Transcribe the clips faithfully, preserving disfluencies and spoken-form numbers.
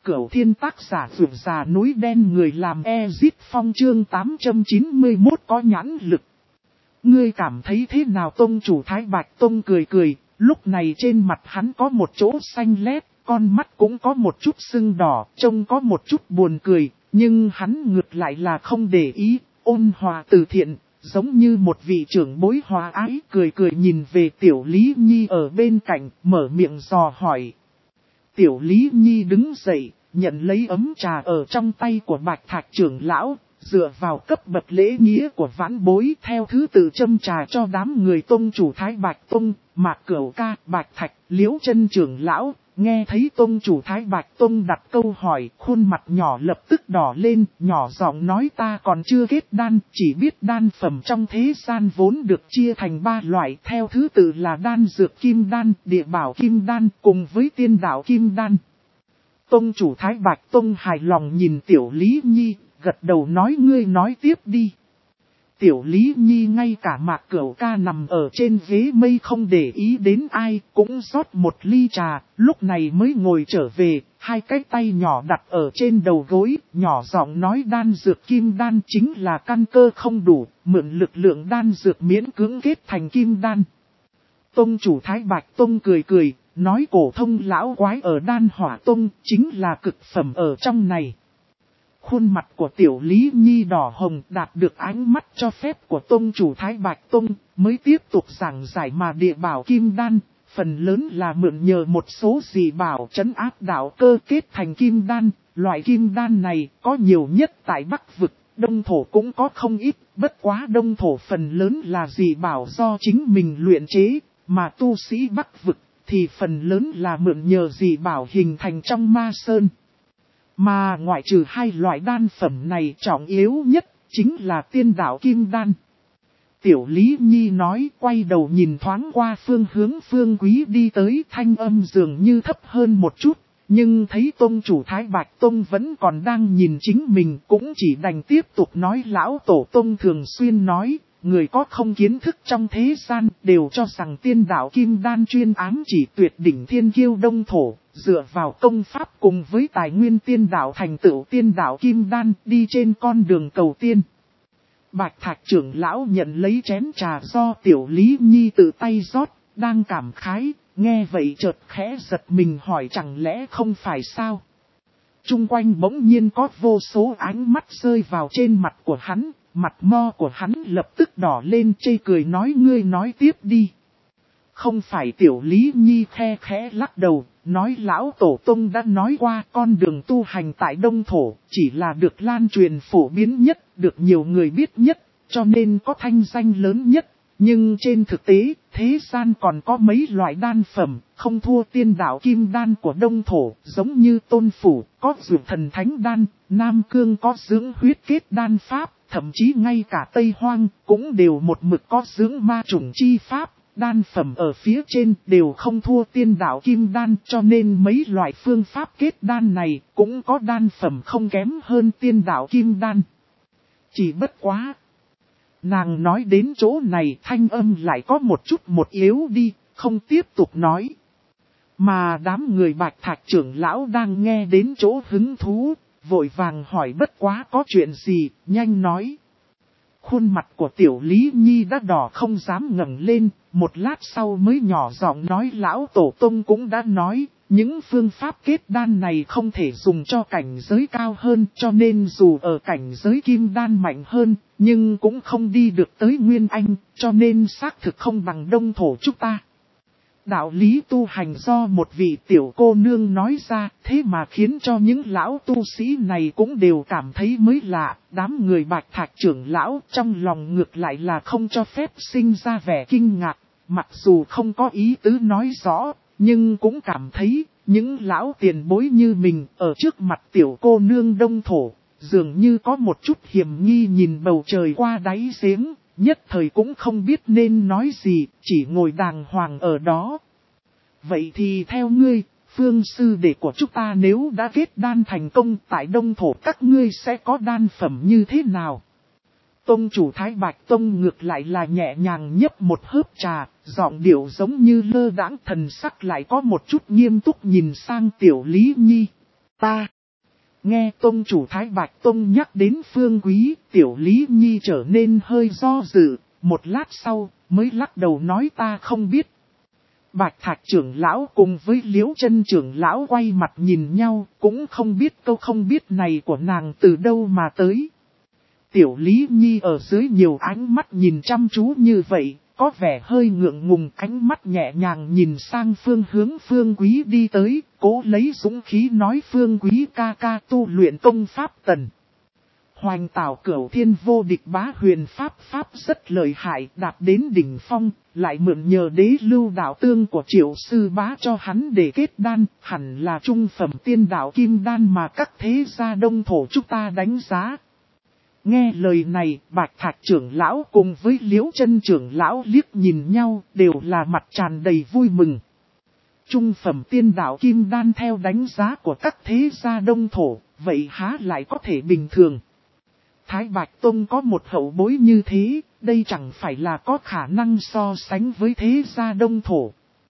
Cửu Thiên tác giả vượt già núi đen người làm Ezit Phong chương tám trăm chín mươi mốt có nhãn lực. Ngươi cảm thấy thế nào? Tông chủ Thái Bạch Tông cười cười, lúc này trên mặt hắn có một chỗ xanh lét, con mắt cũng có một chút sưng đỏ, trông có một chút buồn cười, nhưng hắn ngược lại là không để ý, ôn hòa từ thiện, giống như một vị trưởng bối hòa ái, cười cười nhìn về Tiểu Lý Nhi ở bên cạnh, mở miệng dò hỏi. Tiểu Lý Nhi đứng dậy, nhận lấy ấm trà ở trong tay của Bạch Thạch trưởng lão, dựa vào cấp bậc lễ nghĩa của vãn bối theo thứ tự châm trà cho đám người tông chủ Thái Bạch Tông, Mạc Cửu Ca, Bạch Thạch, Liễu Chân trưởng lão. Nghe thấy tông chủ Thái Bạch Tông đặt câu hỏi, khuôn mặt nhỏ lập tức đỏ lên, nhỏ giọng nói ta còn chưa kết đan, chỉ biết đan phẩm trong thế gian vốn được chia thành ba loại, theo thứ tự là đan dược kim đan, địa bảo kim đan, cùng với tiên đạo kim đan. Tông chủ Thái Bạch Tông hài lòng nhìn Tiểu Lý Nhi, gật đầu nói ngươi nói tiếp đi. Tiểu Lý Nhi ngay cả Mạc Cửu Ca nằm ở trên ghế mây không để ý đến ai, cũng rót một ly trà, lúc này mới ngồi trở về, hai cái tay nhỏ đặt ở trên đầu gối, nhỏ giọng nói đan dược kim đan chính là căn cơ không đủ, mượn lực lượng đan dược miễn cưỡng kết thành kim đan. Tông chủ Thái Bạch Tông cười cười, nói cổ thông lão quái ở đan hỏa tông chính là cực phẩm ở trong này. Khuôn mặt của Tiểu Lý Nhi đỏ hồng đạt được ánh mắt cho phép của tông chủ Thái Bạch Tông, mới tiếp tục giảng giải mà địa bảo kim đan, phần lớn là mượn nhờ một số dị bảo trấn áp đạo cơ kết thành kim đan, loại kim đan này có nhiều nhất tại Bắc Vực, Đông Thổ cũng có không ít, bất quá Đông Thổ phần lớn là dị bảo do chính mình luyện chế, mà tu sĩ Bắc Vực thì phần lớn là mượn nhờ dị bảo hình thành trong ma sơn. Mà ngoại trừ hai loại đan phẩm này trọng yếu nhất chính là tiên đạo kim đan. Tiểu Lý Nhi nói quay đầu nhìn thoáng qua phương hướng Phương Quý đi tới, thanh âm dường như thấp hơn một chút. Nhưng thấy tông chủ Thái Bạch Tông vẫn còn đang nhìn chính mình cũng chỉ đành tiếp tục nói lão tổ tông thường xuyên nói. Người có không kiến thức trong thế gian đều cho rằng tiên đạo kim đan chuyên ám chỉ tuyệt đỉnh thiên kiêu Đông Thổ, dựa vào công pháp cùng với tài nguyên tiên đạo thành tựu tiên đạo kim đan đi trên con đường cầu tiên. Bạch Thạch trưởng lão nhận lấy chén trà do Tiểu Lý Nhi tự tay rót, đang cảm khái, nghe vậy chợt khẽ giật mình hỏi chẳng lẽ không phải sao. Trung quanh bỗng nhiên có vô số ánh mắt rơi vào trên mặt của hắn. Mặt mo của hắn lập tức đỏ lên chê cười nói ngươi nói tiếp đi. Không phải. Tiểu Lý Nhi khe khẽ lắc đầu, nói lão tổ tông đã nói qua con đường tu hành tại Đông Thổ chỉ là được lan truyền phổ biến nhất, được nhiều người biết nhất, cho nên có thanh danh lớn nhất. Nhưng trên thực tế, thế gian còn có mấy loại đan phẩm, không thua tiên đạo kim đan của Đông Thổ, giống như Tôn Phủ, có dược thần thánh đan, Nam Cương có dưỡng huyết kết đan pháp. Thậm chí ngay cả Tây Hoang cũng đều một mực có dưỡng ma chủng chi pháp, đan phẩm ở phía trên đều không thua tiên đạo kim đan, cho nên mấy loại phương pháp kết đan này cũng có đan phẩm không kém hơn tiên đạo kim đan. Chỉ bất quá. Nàng nói đến chỗ này thanh âm lại có một chút một yếu đi, không tiếp tục nói. Mà đám người Bạch Thạch trưởng lão đang nghe đến chỗ hứng thú. Vội vàng hỏi bất quá có chuyện gì, nhanh nói. Khuôn mặt của Tiểu Lý Nhi đã đỏ không dám ngẩng lên, một lát sau mới nhỏ giọng nói lão tổ tông cũng đã nói, những phương pháp kết đan này không thể dùng cho cảnh giới cao hơn, cho nên dù ở cảnh giới kim đan mạnh hơn, nhưng cũng không đi được tới Nguyên Anh, cho nên xác thực không bằng Đông Thổ chúng ta. Đạo lý tu hành do một vị tiểu cô nương nói ra, thế mà khiến cho những lão tu sĩ này cũng đều cảm thấy mới lạ. Đám người Bạch Thạch trưởng lão trong lòng ngược lại là không cho phép sinh ra vẻ kinh ngạc. Mặc dù không có ý tứ nói rõ, nhưng cũng cảm thấy những lão tiền bối như mình ở trước mặt tiểu cô nương Đông Thổ, dường như có một chút hiểm nghi nhìn bầu trời qua đáy giếng. Nhất thời cũng không biết nên nói gì, chỉ ngồi đàng hoàng ở đó. Vậy thì theo ngươi, phương sư đệ của chúng ta nếu đã kết đan thành công tại Đông Thổ các ngươi sẽ có đan phẩm như thế nào? Tông chủ Thái Bạch Tông ngược lại là nhẹ nhàng nhấp một hớp trà, giọng điệu giống như lơ đãng, thần sắc lại có một chút nghiêm túc nhìn sang Tiểu Lý Nhi. Ta Nghe tông chủ Thái Bạch Tông nhắc đến Phương Quý, Tiểu Lý Nhi trở nên hơi do dự, một lát sau mới lắc đầu nói ta không biết. Bạch Thạch trưởng lão cùng với Liễu Chân trưởng lão quay mặt nhìn nhau, cũng không biết câu không biết này của nàng từ đâu mà tới. Tiểu Lý Nhi ở dưới nhiều ánh mắt nhìn chăm chú như vậy, có vẻ hơi ngượng ngùng, ánh mắt nhẹ nhàng nhìn sang phương hướng Phương Quý đi tới, cố lấy dũng khí nói Phương Quý ca ca tu luyện công pháp tần. Hoành Tảo Cửu Thiên vô địch bá huyền pháp pháp rất lợi hại, đạt đến đỉnh phong, lại mượn nhờ đế lưu đạo tương của Triệu sư bá cho hắn để kết đan, hẳn là trung phẩm tiên đạo kim đan mà các thế gia đông thổ chúng ta đánh giá. Nghe lời này, Bạch Thạch trưởng lão cùng với Liễu Chân trưởng lão liếc nhìn nhau, đều là mặt tràn đầy vui mừng. Trung phẩm tiên đạo kim đan theo đánh giá của các thế gia đông thổ, vậy há lại có thể bình thường. Thái Bạch Tông có một hậu bối như thế, đây chẳng phải là có khả năng so sánh với thế gia đông thổ.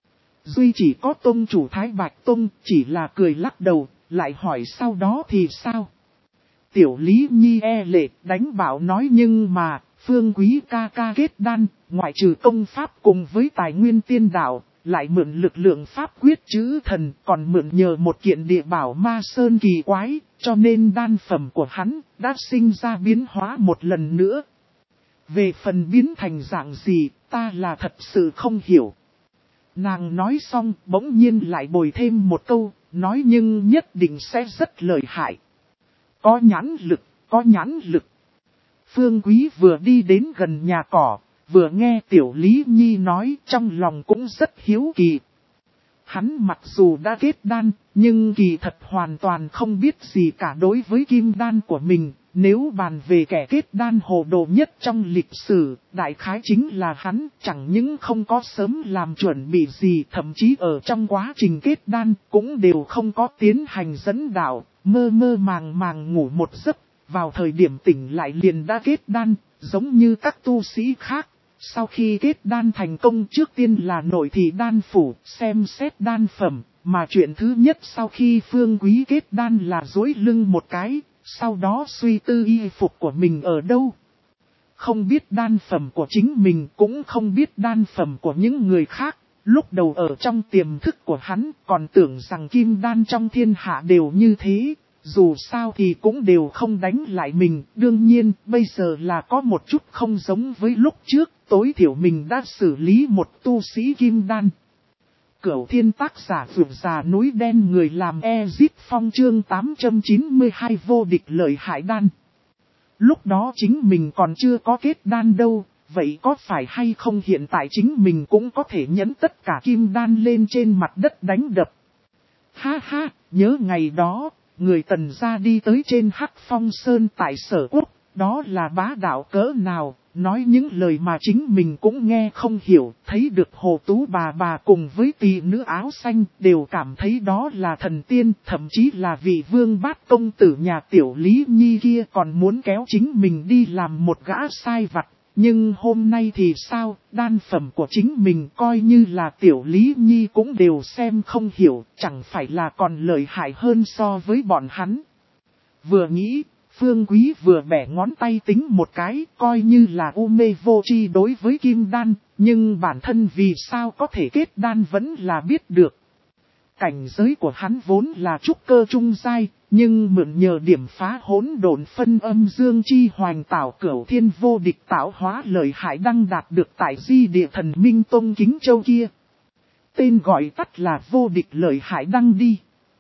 Duy chỉ có tông chủ Thái Bạch Tông chỉ là cười lắc đầu, lại hỏi sau đó thì sao? Tiểu Lý Nhi e lệ đánh bảo nói nhưng mà, Phương Quý ca ca kết đan, ngoại trừ công pháp cùng với tài nguyên tiên đạo, lại mượn lực lượng pháp quyết chữ thần, còn mượn nhờ một kiện địa bảo ma sơn kỳ quái, cho nên đan phẩm của hắn đã sinh ra biến hóa một lần nữa. Về phần biến thành dạng gì, ta là thật sự không hiểu. Nàng nói xong, bỗng nhiên lại bồi thêm một câu, nói nhưng nhất định sẽ rất lợi hại. Có nhãn lực, có nhãn lực. Phương Quý vừa đi đến gần nhà cỏ, vừa nghe Tiểu Lý Nhi nói trong lòng cũng rất hiếu kỳ. Hắn mặc dù đã kết đan, nhưng kỳ thật hoàn toàn không biết gì cả đối với kim đan của mình. Nếu bàn về kẻ kết đan hồ đồ nhất trong lịch sử, đại khái chính là hắn, chẳng những không có sớm làm chuẩn bị gì, thậm chí ở trong quá trình kết đan cũng đều không có tiến hành dẫn đạo, mơ mơ màng màng ngủ một giấc, vào thời điểm tỉnh lại liền đã kết đan, giống như các tu sĩ khác. Sau khi kết đan thành công trước tiên là nội thị đan phủ, xem xét đan phẩm, mà chuyện thứ nhất sau khi Phương Quý kết đan là duỗi lưng một cái, sau đó suy tư y phục của mình ở đâu. Không biết đan phẩm của chính mình cũng không biết đan phẩm của những người khác, lúc đầu ở trong tiềm thức của hắn còn tưởng rằng kim đan trong thiên hạ đều như thế. Dù sao thì cũng đều không đánh lại mình, đương nhiên bây giờ là có một chút không giống với lúc trước, tối thiểu mình đã xử lý một tu sĩ kim đan. Cửu Thiên tác giả Vượt Già Núi Đen người làm Ezip Phong chương tám trăm chín mươi hai vô địch lợi hại đan. Lúc đó chính mình còn chưa có kết đan đâu, vậy có phải hay không hiện tại chính mình cũng có thể nhấn tất cả kim đan lên trên mặt đất đánh đập. Ha ha, nhớ ngày đó. Người Tần gia đi tới trên Hắc Phong Sơn tại Sở Quốc, đó là bá đạo cỡ nào, nói những lời mà chính mình cũng nghe không hiểu, thấy được Hồ Tú bà bà cùng với tỷ nữ áo xanh đều cảm thấy đó là thần tiên, thậm chí là vị vương bát công tử nhà Tiểu Lý Nhi kia còn muốn kéo chính mình đi làm một gã sai vặt. Nhưng hôm nay thì sao, đan phẩm của chính mình coi như là Tiểu Lý Nhi cũng đều xem không hiểu, chẳng phải là còn lợi hại hơn so với bọn hắn. Vừa nghĩ, Phương Quý vừa bẻ ngón tay tính một cái, coi như là u mê vô tri đối với kim đan, nhưng bản thân vì sao có thể kết đan vẫn là biết được. Cảnh giới của hắn vốn là trúc cơ trung giai, nhưng mượn nhờ điểm phá hỗn độn phân âm dương chi hoành tảo cửu thiên vô địch tạo hóa lợi hại đăng đạt được tại di địa thần Minh Tông Kính Châu kia. Tên gọi tắt là vô địch lợi hại đăng đi.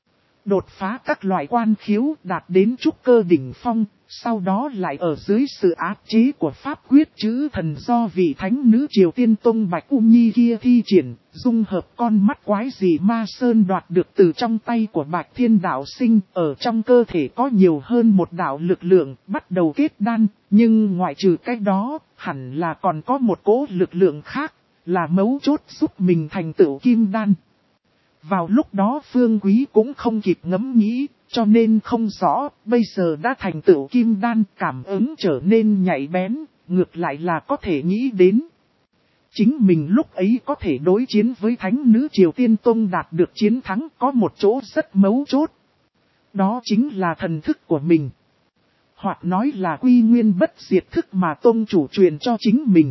Đột phá các loại quan khiếu đạt đến trúc cơ đỉnh phong, sau đó lại ở dưới sự áp chế của pháp quyết chữ thần do vị thánh nữ Triều Tiên Tông Bạch U Nhi kia thi triển, dung hợp con mắt quái dị ma sơn đoạt được từ trong tay của Bạch Thiên Đạo Sinh, ở trong cơ thể có nhiều hơn một đạo lực lượng, bắt đầu kết đan, nhưng ngoại trừ cái đó, hẳn là còn có một cỗ lực lượng khác, là mấu chốt giúp mình thành tựu kim đan. Vào lúc đó Phương Quý cũng không kịp ngẫm nghĩ, cho nên không rõ, bây giờ đã thành tựu kim đan, cảm ứng trở nên nhạy bén, ngược lại là có thể nghĩ đến. Chính mình lúc ấy có thể đối chiến với thánh nữ Triều Tiên Tông đạt được chiến thắng có một chỗ rất mấu chốt. Đó chính là thần thức của mình. Hoặc nói là quy nguyên bất diệt thức mà tông chủ truyền cho chính mình.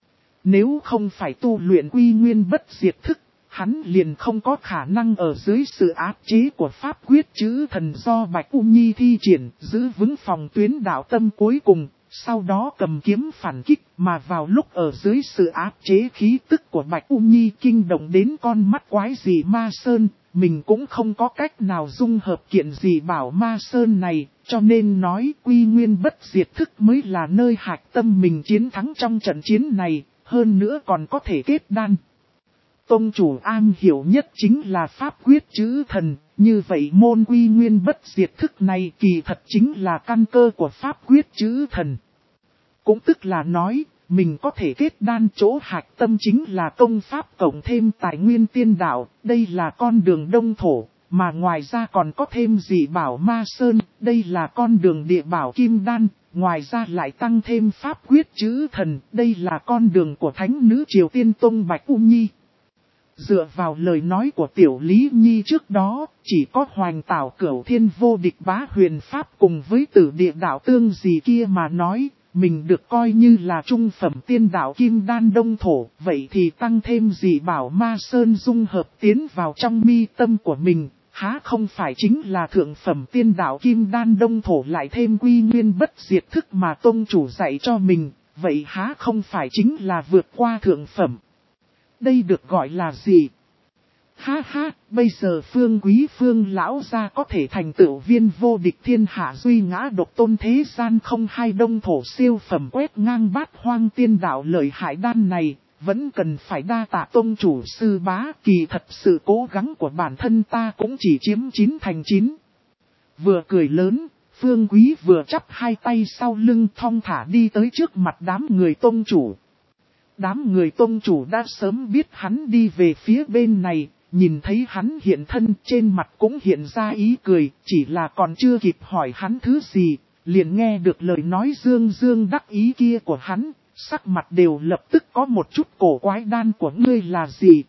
Nếu không phải tu luyện quy nguyên bất diệt thức, hắn liền không có khả năng ở dưới sự áp chế của pháp quyết chữ thần do Bạch U Nhi thi triển, giữ vững phòng tuyến đạo tâm cuối cùng, sau đó cầm kiếm phản kích, mà vào lúc ở dưới sự áp chế khí tức của Bạch U Nhi kinh động đến con mắt quái dị ma sơn, mình cũng không có cách nào dung hợp kiện gì bảo ma sơn này, cho nên nói quy nguyên bất diệt thức mới là nơi hạch tâm mình chiến thắng trong trận chiến này, hơn nữa còn có thể kết đan. Tông chủ an hiểu nhất chính là pháp quyết chữ thần, như vậy môn quy nguyên bất diệt thức này kỳ thật chính là căn cơ của pháp quyết chữ thần. Cũng tức là nói, mình có thể kết đan chỗ hạch tâm chính là công pháp cộng thêm tài nguyên tiên đạo, đây là con đường đông thổ, mà ngoài ra còn có thêm dị bảo ma sơn, đây là con đường địa bảo kim đan, ngoài ra lại tăng thêm pháp quyết chữ thần, đây là con đường của thánh nữ Triều Tiên Tông Bạch U Nhi. Dựa vào lời nói của Tiểu Lý Nhi trước đó, chỉ có Hoành Tảo Cửu Thiên vô địch bá huyền pháp cùng với tử địa đạo tương gì kia mà nói, mình được coi như là trung phẩm tiên đạo kim đan đông thổ, vậy thì tăng thêm dị bảo ma sơn dung hợp tiến vào trong mi tâm của mình, há không phải chính là thượng phẩm tiên đạo kim đan đông thổ lại thêm quy nguyên bất diệt thức mà tông chủ dạy cho mình, vậy há không phải chính là vượt qua thượng phẩm. Đây được gọi là gì? Ha ha, bây giờ Phương Quý Phương lão gia có thể thành tựu viên vô địch thiên hạ duy ngã độc tôn thế gian không hai đông thổ siêu phẩm quét ngang bát hoang tiên đạo lợi hại đan này, vẫn cần phải đa tạ tông chủ sư bá, kỳ thật sự cố gắng của bản thân ta cũng chỉ chiếm chín thành chín. Vừa cười lớn, Phương Quý vừa chắp hai tay sau lưng thong thả đi tới trước mặt đám người tông chủ. Đám người tông chủ đã sớm biết hắn đi về phía bên này, nhìn thấy hắn hiện thân trên mặt cũng hiện ra ý cười, chỉ là còn chưa kịp hỏi hắn thứ gì, liền nghe được lời nói dương dương đắc ý kia của hắn, sắc mặt đều lập tức có một chút cổ quái đan của ngươi là gì.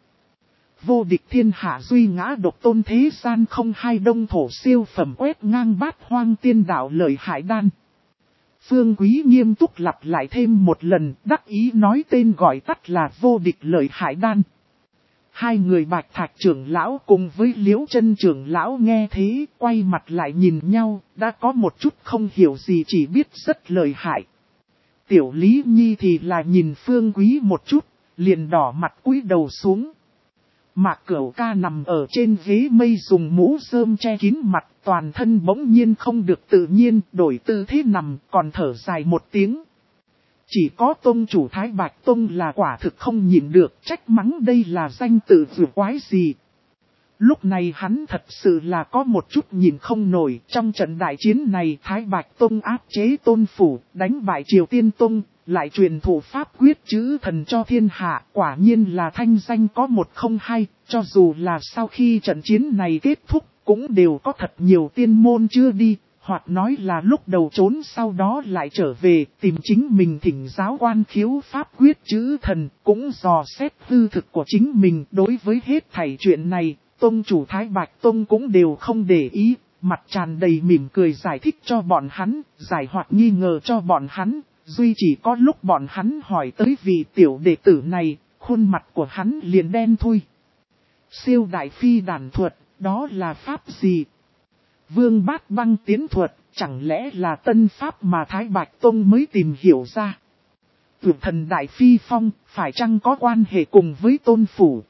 Vô địch thiên hạ duy ngã độc tôn thế gian không hai đông thổ siêu phẩm quét ngang bát hoang tiên đạo lợi hại đan. Phương Quý nghiêm túc lặp lại thêm một lần, đắc ý nói tên gọi tắt là vô địch lợi hại đan. Hai người Bạch Thạch trưởng lão cùng với Liễu Chân trưởng lão nghe thế, quay mặt lại nhìn nhau, đã có một chút không hiểu gì chỉ biết rất lợi hại. Tiểu Lý Nhi thì là nhìn Phương Quý một chút, liền đỏ mặt cúi đầu xuống. Mạc Cửu Ca nằm ở trên ghế mây dùng mũ rơm che kín mặt, toàn thân bỗng nhiên không được tự nhiên, đổi tư thế nằm, còn thở dài một tiếng. Chỉ có tông chủ Thái Bạch Tông là quả thực không nhịn được, trách mắng đây là danh tự vừa quái gì. Lúc này hắn thật sự là có một chút nhìn không nổi, trong trận đại chiến này Thái Bạch Tông áp chế Tôn Phủ, đánh bại Triều Tiên Tông, lại truyền thụ pháp quyết chữ thần cho thiên hạ, quả nhiên là thanh danh có một không hai, cho dù là sau khi trận chiến này kết thúc, cũng đều có thật nhiều tiên môn chưa đi, hoặc nói là lúc đầu trốn sau đó lại trở về, tìm chính mình thỉnh giáo quan khiếu pháp quyết chữ thần, cũng dò xét hư thực của chính mình. Đối với hết thảy chuyện này, Tông chủ Thái Bạch Tông cũng đều không để ý, mặt tràn đầy mỉm cười giải thích cho bọn hắn, giải hoặc nghi ngờ cho bọn hắn. Duy chỉ có lúc bọn hắn hỏi tới vị tiểu đệ tử này, khuôn mặt của hắn liền đen thui. Siêu đại phi đàn thuật, đó là pháp gì? Vương bát băng tiến thuật, chẳng lẽ là tân pháp mà Thái Bạch Tông mới tìm hiểu ra? Tuyệt thần đại phi phong, phải chăng có quan hệ cùng với Tôn Phủ?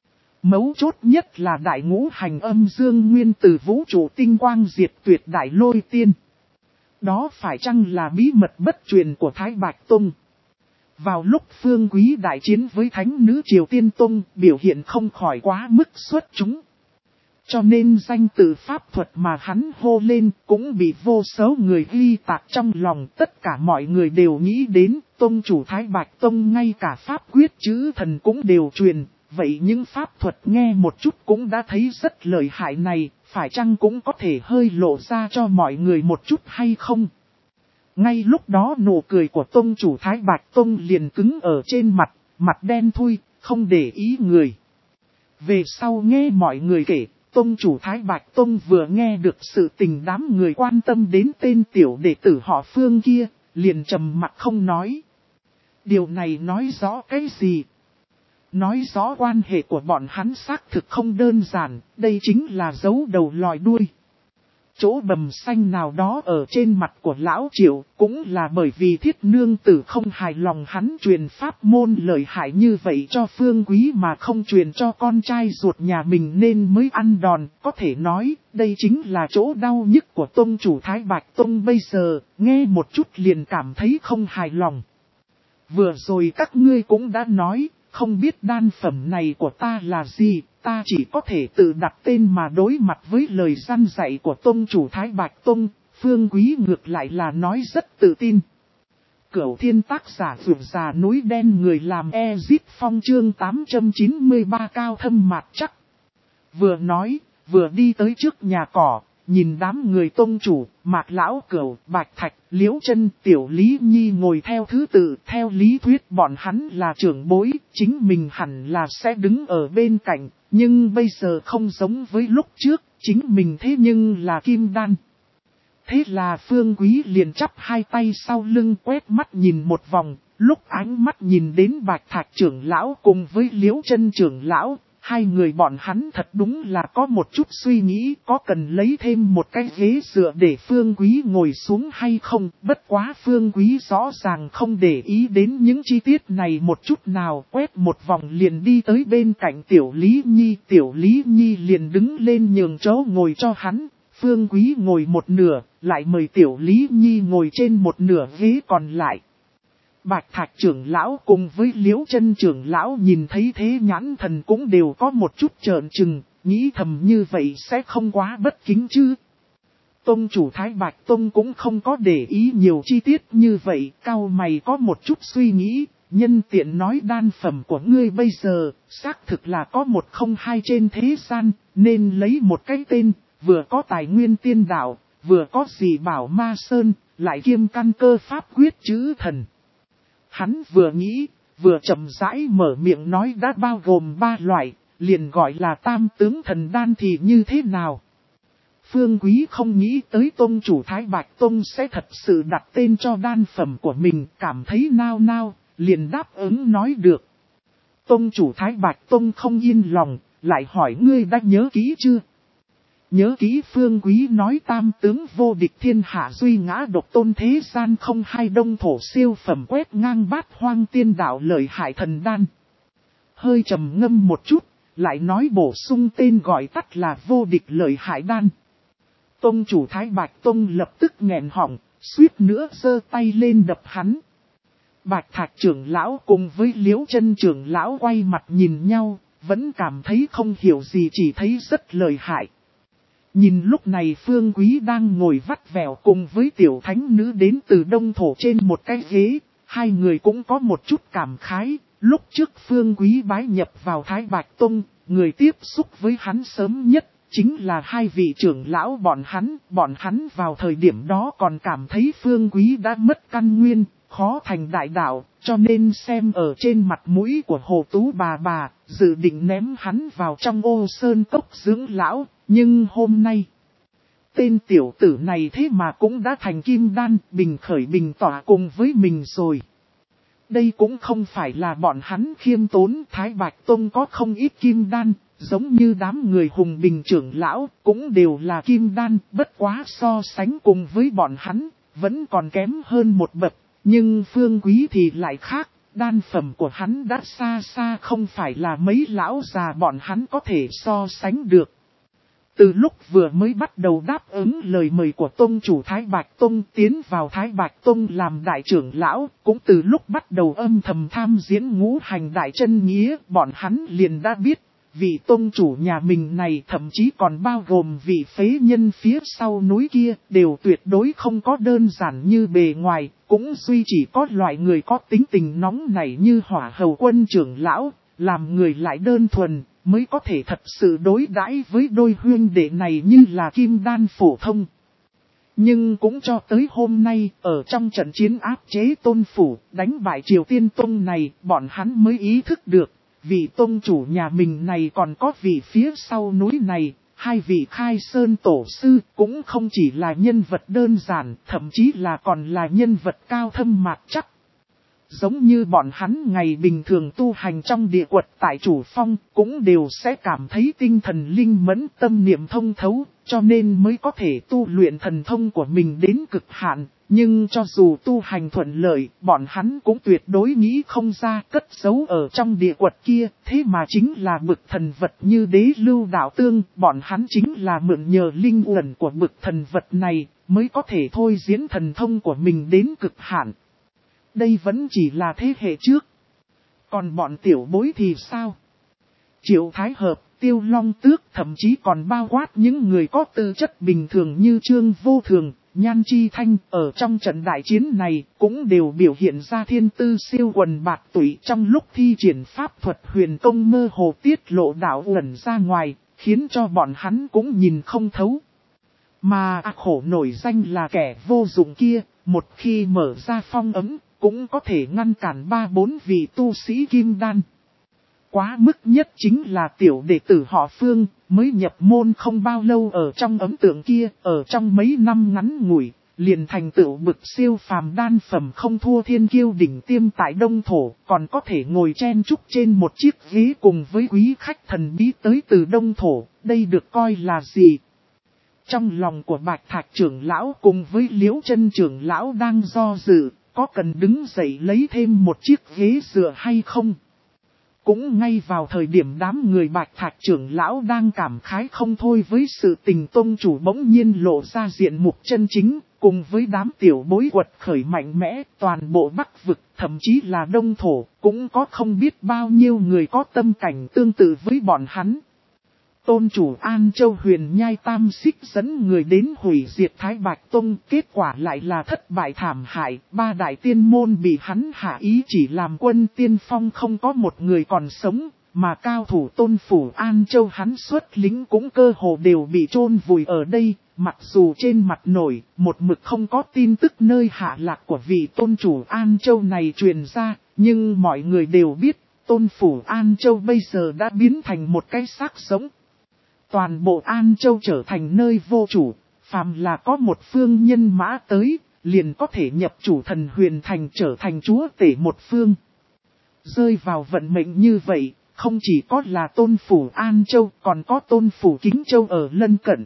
Mấu chốt nhất là đại ngũ hành âm dương nguyên từ vũ trụ tinh quang diệt tuyệt đại lôi tiên. Đó phải chăng là bí mật bất truyền của Thái Bạch Tông? Vào lúc Phương Quý đại chiến với thánh nữ Triều Tiên Tông, biểu hiện không khỏi quá mức xuất chúng. Cho nên danh từ pháp thuật mà hắn hô lên cũng bị vô số người ghi tạc trong lòng. Tất cả mọi người đều nghĩ đến Tông chủ Thái Bạch Tông ngay cả pháp quyết chữ thần cũng đều truyền. Vậy những pháp thuật nghe một chút cũng đã thấy rất lợi hại này, phải chăng cũng có thể hơi lộ ra cho mọi người một chút hay không? Ngay lúc đó nụ cười của Tông chủ Thái Bạch Tông liền cứng ở trên mặt, mặt đen thui, không để ý người. Về sau nghe mọi người kể, Tông chủ Thái Bạch Tông vừa nghe được sự tình đám người quan tâm đến tên tiểu đệ tử họ Phương kia, liền trầm mặt không nói. Điều này nói rõ cái gì? Nói rõ quan hệ của bọn hắn xác thực không đơn giản, đây chính là dấu đầu lòi đuôi. Chỗ bầm xanh nào đó ở trên mặt của Lão Triệu cũng là bởi vì Thiết Nương Tử không hài lòng hắn truyền pháp môn lợi hại như vậy cho Phương Quý mà không truyền cho con trai ruột nhà mình nên mới ăn đòn. Có thể nói đây chính là chỗ đau nhức của Tông chủ Thái Bạch Tông bây giờ, nghe một chút liền cảm thấy không hài lòng. Vừa rồi các ngươi cũng đã nói, không biết đan phẩm này của ta là gì, ta chỉ có thể tự đặt tên mà đối mặt với lời răn dạy của Tông chủ Thái Bạch Tông, Phương Quý ngược lại là nói rất tự tin. Cửu Thiên tác giả vượt già núi đen người làm Ezit Phong chương tám trăm chín mươi ba cao thâm mạt chắc. Vừa nói, vừa đi tới trước nhà cỏ, nhìn đám người Tông chủ, Mạc Lão Cửu, Bạch Thạch, Liễu Chân, Tiểu Lý Nhi ngồi theo thứ tự, theo lý thuyết bọn hắn là trưởng bối, chính mình hẳn là sẽ đứng ở bên cạnh, nhưng bây giờ không giống với lúc trước, chính mình thế nhưng là kim đan. Thế là Phương Quý liền chắp hai tay sau lưng quét mắt nhìn một vòng, lúc ánh mắt nhìn đến Bạch Thạch trưởng lão cùng với Liễu Chân trưởng lão. Hai người bọn hắn thật đúng là có một chút suy nghĩ có cần lấy thêm một cái ghế dựa để Phương Quý ngồi xuống hay không. Bất quá Phương Quý rõ ràng không để ý đến những chi tiết này một chút nào. Quét một vòng liền đi tới bên cạnh Tiểu Lý Nhi. Tiểu Lý Nhi liền đứng lên nhường chỗ ngồi cho hắn. Phương Quý ngồi một nửa, lại mời Tiểu Lý Nhi ngồi trên một nửa ghế còn lại. Bạch Thạch trưởng lão cùng với Liễu Chân trưởng lão nhìn thấy thế nhãn thần cũng đều có một chút trợn trừng, nghĩ thầm như vậy sẽ không quá bất kính chứ. Tông chủ Thái Bạch Tông cũng không có để ý nhiều chi tiết như vậy, cau mày có một chút suy nghĩ, nhân tiện nói đan phẩm của ngươi bây giờ, xác thực là có một không hai trên thế gian, nên lấy một cái tên, vừa có tài nguyên tiên đạo, vừa có gì bảo ma sơn, lại kiêm căn cơ pháp quyết chữ thần. Hắn vừa nghĩ, vừa chậm rãi mở miệng nói đã bao gồm ba loại, liền gọi là tam tướng thần đan thì như thế nào. Phương Quý không nghĩ tới Tông chủ Thái Bạch Tông sẽ thật sự đặt tên cho đan phẩm của mình, cảm thấy nao nao, liền đáp ứng nói được. Tông chủ Thái Bạch Tông không yên lòng, lại hỏi ngươi đã nhớ kỹ chưa? Nhớ kỹ Phương Quý nói tam tướng vô địch thiên hạ duy ngã độc tôn thế gian không hai đông thổ siêu phẩm quét ngang bát hoang tiên đạo lợi hại thần đan. Hơi trầm ngâm một chút, lại nói bổ sung tên gọi tắt là vô địch lợi hại đan. Tông chủ Thái Bạch Tông lập tức nghẹn họng, suýt nữa giơ tay lên đập hắn. Bạch Thạch trưởng lão cùng với Liễu Chân trưởng lão quay mặt nhìn nhau, vẫn cảm thấy không hiểu gì chỉ thấy rất lợi hại. Nhìn lúc này Phương Quý đang ngồi vắt vẻo cùng với tiểu thánh nữ đến từ đông thổ trên một cái ghế, hai người cũng có một chút cảm khái, lúc trước Phương Quý bái nhập vào Thái Bạch Tông, người tiếp xúc với hắn sớm nhất, chính là hai vị trưởng lão bọn hắn, bọn hắn vào thời điểm đó còn cảm thấy Phương Quý đã mất căn nguyên, khó thành đại đạo, cho nên xem ở trên mặt mũi của Hồ Tú bà bà, dự định ném hắn vào trong ô sơn cốc dưỡng lão. Nhưng hôm nay, tên tiểu tử này thế mà cũng đã thành kim đan, bình khởi bình tỏa cùng với mình rồi. Đây cũng không phải là bọn hắn khiêm tốn, Thái Bạch Tông có không ít kim đan, giống như đám người hùng bình trưởng lão, cũng đều là kim đan, bất quá so sánh cùng với bọn hắn, vẫn còn kém hơn một bậc. Nhưng Phương Quý thì lại khác, đan phẩm của hắn đã xa xa không phải là mấy lão già bọn hắn có thể so sánh được. Từ lúc vừa mới bắt đầu đáp ứng lời mời của Tông chủ Thái Bạch Tông tiến vào Thái Bạch Tông làm đại trưởng lão, cũng từ lúc bắt đầu âm thầm tham diễn ngũ hành đại chân nghĩa, bọn hắn liền đã biết, vị Tông chủ nhà mình này thậm chí còn bao gồm vị phế nhân phía sau núi kia, đều tuyệt đối không có đơn giản như bề ngoài, cũng duy chỉ có loại người có tính tình nóng nảy như Hỏa Hầu Quân trưởng lão, làm người lại đơn thuần, mới có thể thật sự đối đãi với đôi huynh đệ này như là kim đan phổ thông. Nhưng cũng cho tới hôm nay, ở trong trận chiến áp chế Tôn Phủ, đánh bại Triều Tiên Tông này, bọn hắn mới ý thức được, vị Tông chủ nhà mình này còn có vị phía sau núi này, hai vị khai sơn tổ sư cũng không chỉ là nhân vật đơn giản, thậm chí là còn là nhân vật cao thâm mạc chắc. Giống như bọn hắn ngày bình thường tu hành trong địa quật tại chủ phong, cũng đều sẽ cảm thấy tinh thần linh mẫn, tâm niệm thông thấu, cho nên mới có thể tu luyện thần thông của mình đến cực hạn. Nhưng cho dù tu hành thuận lợi, bọn hắn cũng tuyệt đối nghĩ không ra cất giấu ở trong địa quật kia, thế mà chính là bực thần vật như đế lưu đạo tương, bọn hắn chính là mượn nhờ linh uẩn của bực thần vật này, mới có thể thôi diễn thần thông của mình đến cực hạn. Đây vẫn chỉ là thế hệ trước. Còn bọn tiểu bối thì sao? Triệu Thái Hợp, Tiêu Long Tước, thậm chí còn bao quát những người có tư chất bình thường như Trương Vô Thường, Nhan Chi Thanh, ở trong trận đại chiến này cũng đều biểu hiện ra thiên tư siêu quần bạt tụy, trong lúc thi triển pháp thuật huyền công mơ hồ tiết lộ đạo ẩn ra ngoài, khiến cho bọn hắn cũng nhìn không thấu. Mà khổ nổi danh là kẻ vô dụng kia, một khi mở ra phong ấm, cũng có thể ngăn cản ba bốn vị tu sĩ kim đan. Quá mức nhất chính là tiểu đệ tử họ Phương, mới nhập môn không bao lâu ở trong ấm tượng kia, ở trong mấy năm ngắn ngủi, liền thành tựu bực siêu phàm đan phẩm không thua thiên kiêu đỉnh tiêm tại Đông Thổ, còn có thể ngồi chen chúc trên một chiếc ghế cùng với quý khách thần bí tới từ Đông Thổ, đây được coi là gì? Trong lòng của Bạch Thạch trưởng lão cùng với Liễu Chân trưởng lão đang do dự, có cần đứng dậy lấy thêm một chiếc ghế dựa hay không? Cũng ngay vào thời điểm đám người Bạch Thạch trưởng lão đang cảm khái không thôi với sự tình tông chủ bỗng nhiên lộ ra diện mục chân chính, cùng với đám tiểu bối quật khởi mạnh mẽ, toàn bộ Bắc vực, thậm chí là Đông Thổ, cũng có không biết bao nhiêu người có tâm cảnh tương tự với bọn hắn. Tôn chủ An Châu Huyền Nhai Tam Xích dẫn người đến hủy diệt Thái Bạch Tông, kết quả lại là thất bại thảm hại, ba đại tiên môn bị hắn hạ ý chỉ làm quân tiên phong không có một người còn sống, mà cao thủ tôn phủ An Châu hắn xuất lính cũng cơ hồ đều bị chôn vùi ở đây, mặc dù trên mặt nổi, một mực không có tin tức nơi hạ lạc của vị tôn chủ An Châu này truyền ra, nhưng mọi người đều biết, tôn phủ An Châu bây giờ đã biến thành một cái xác sống. Toàn bộ An Châu trở thành nơi vô chủ, phàm là có một phương nhân mã tới, liền có thể nhập chủ thần huyền thành trở thành chúa tể một phương. Rơi vào vận mệnh như vậy, không chỉ có là tôn phủ An Châu, còn có tôn phủ Kính Châu ở lân cận.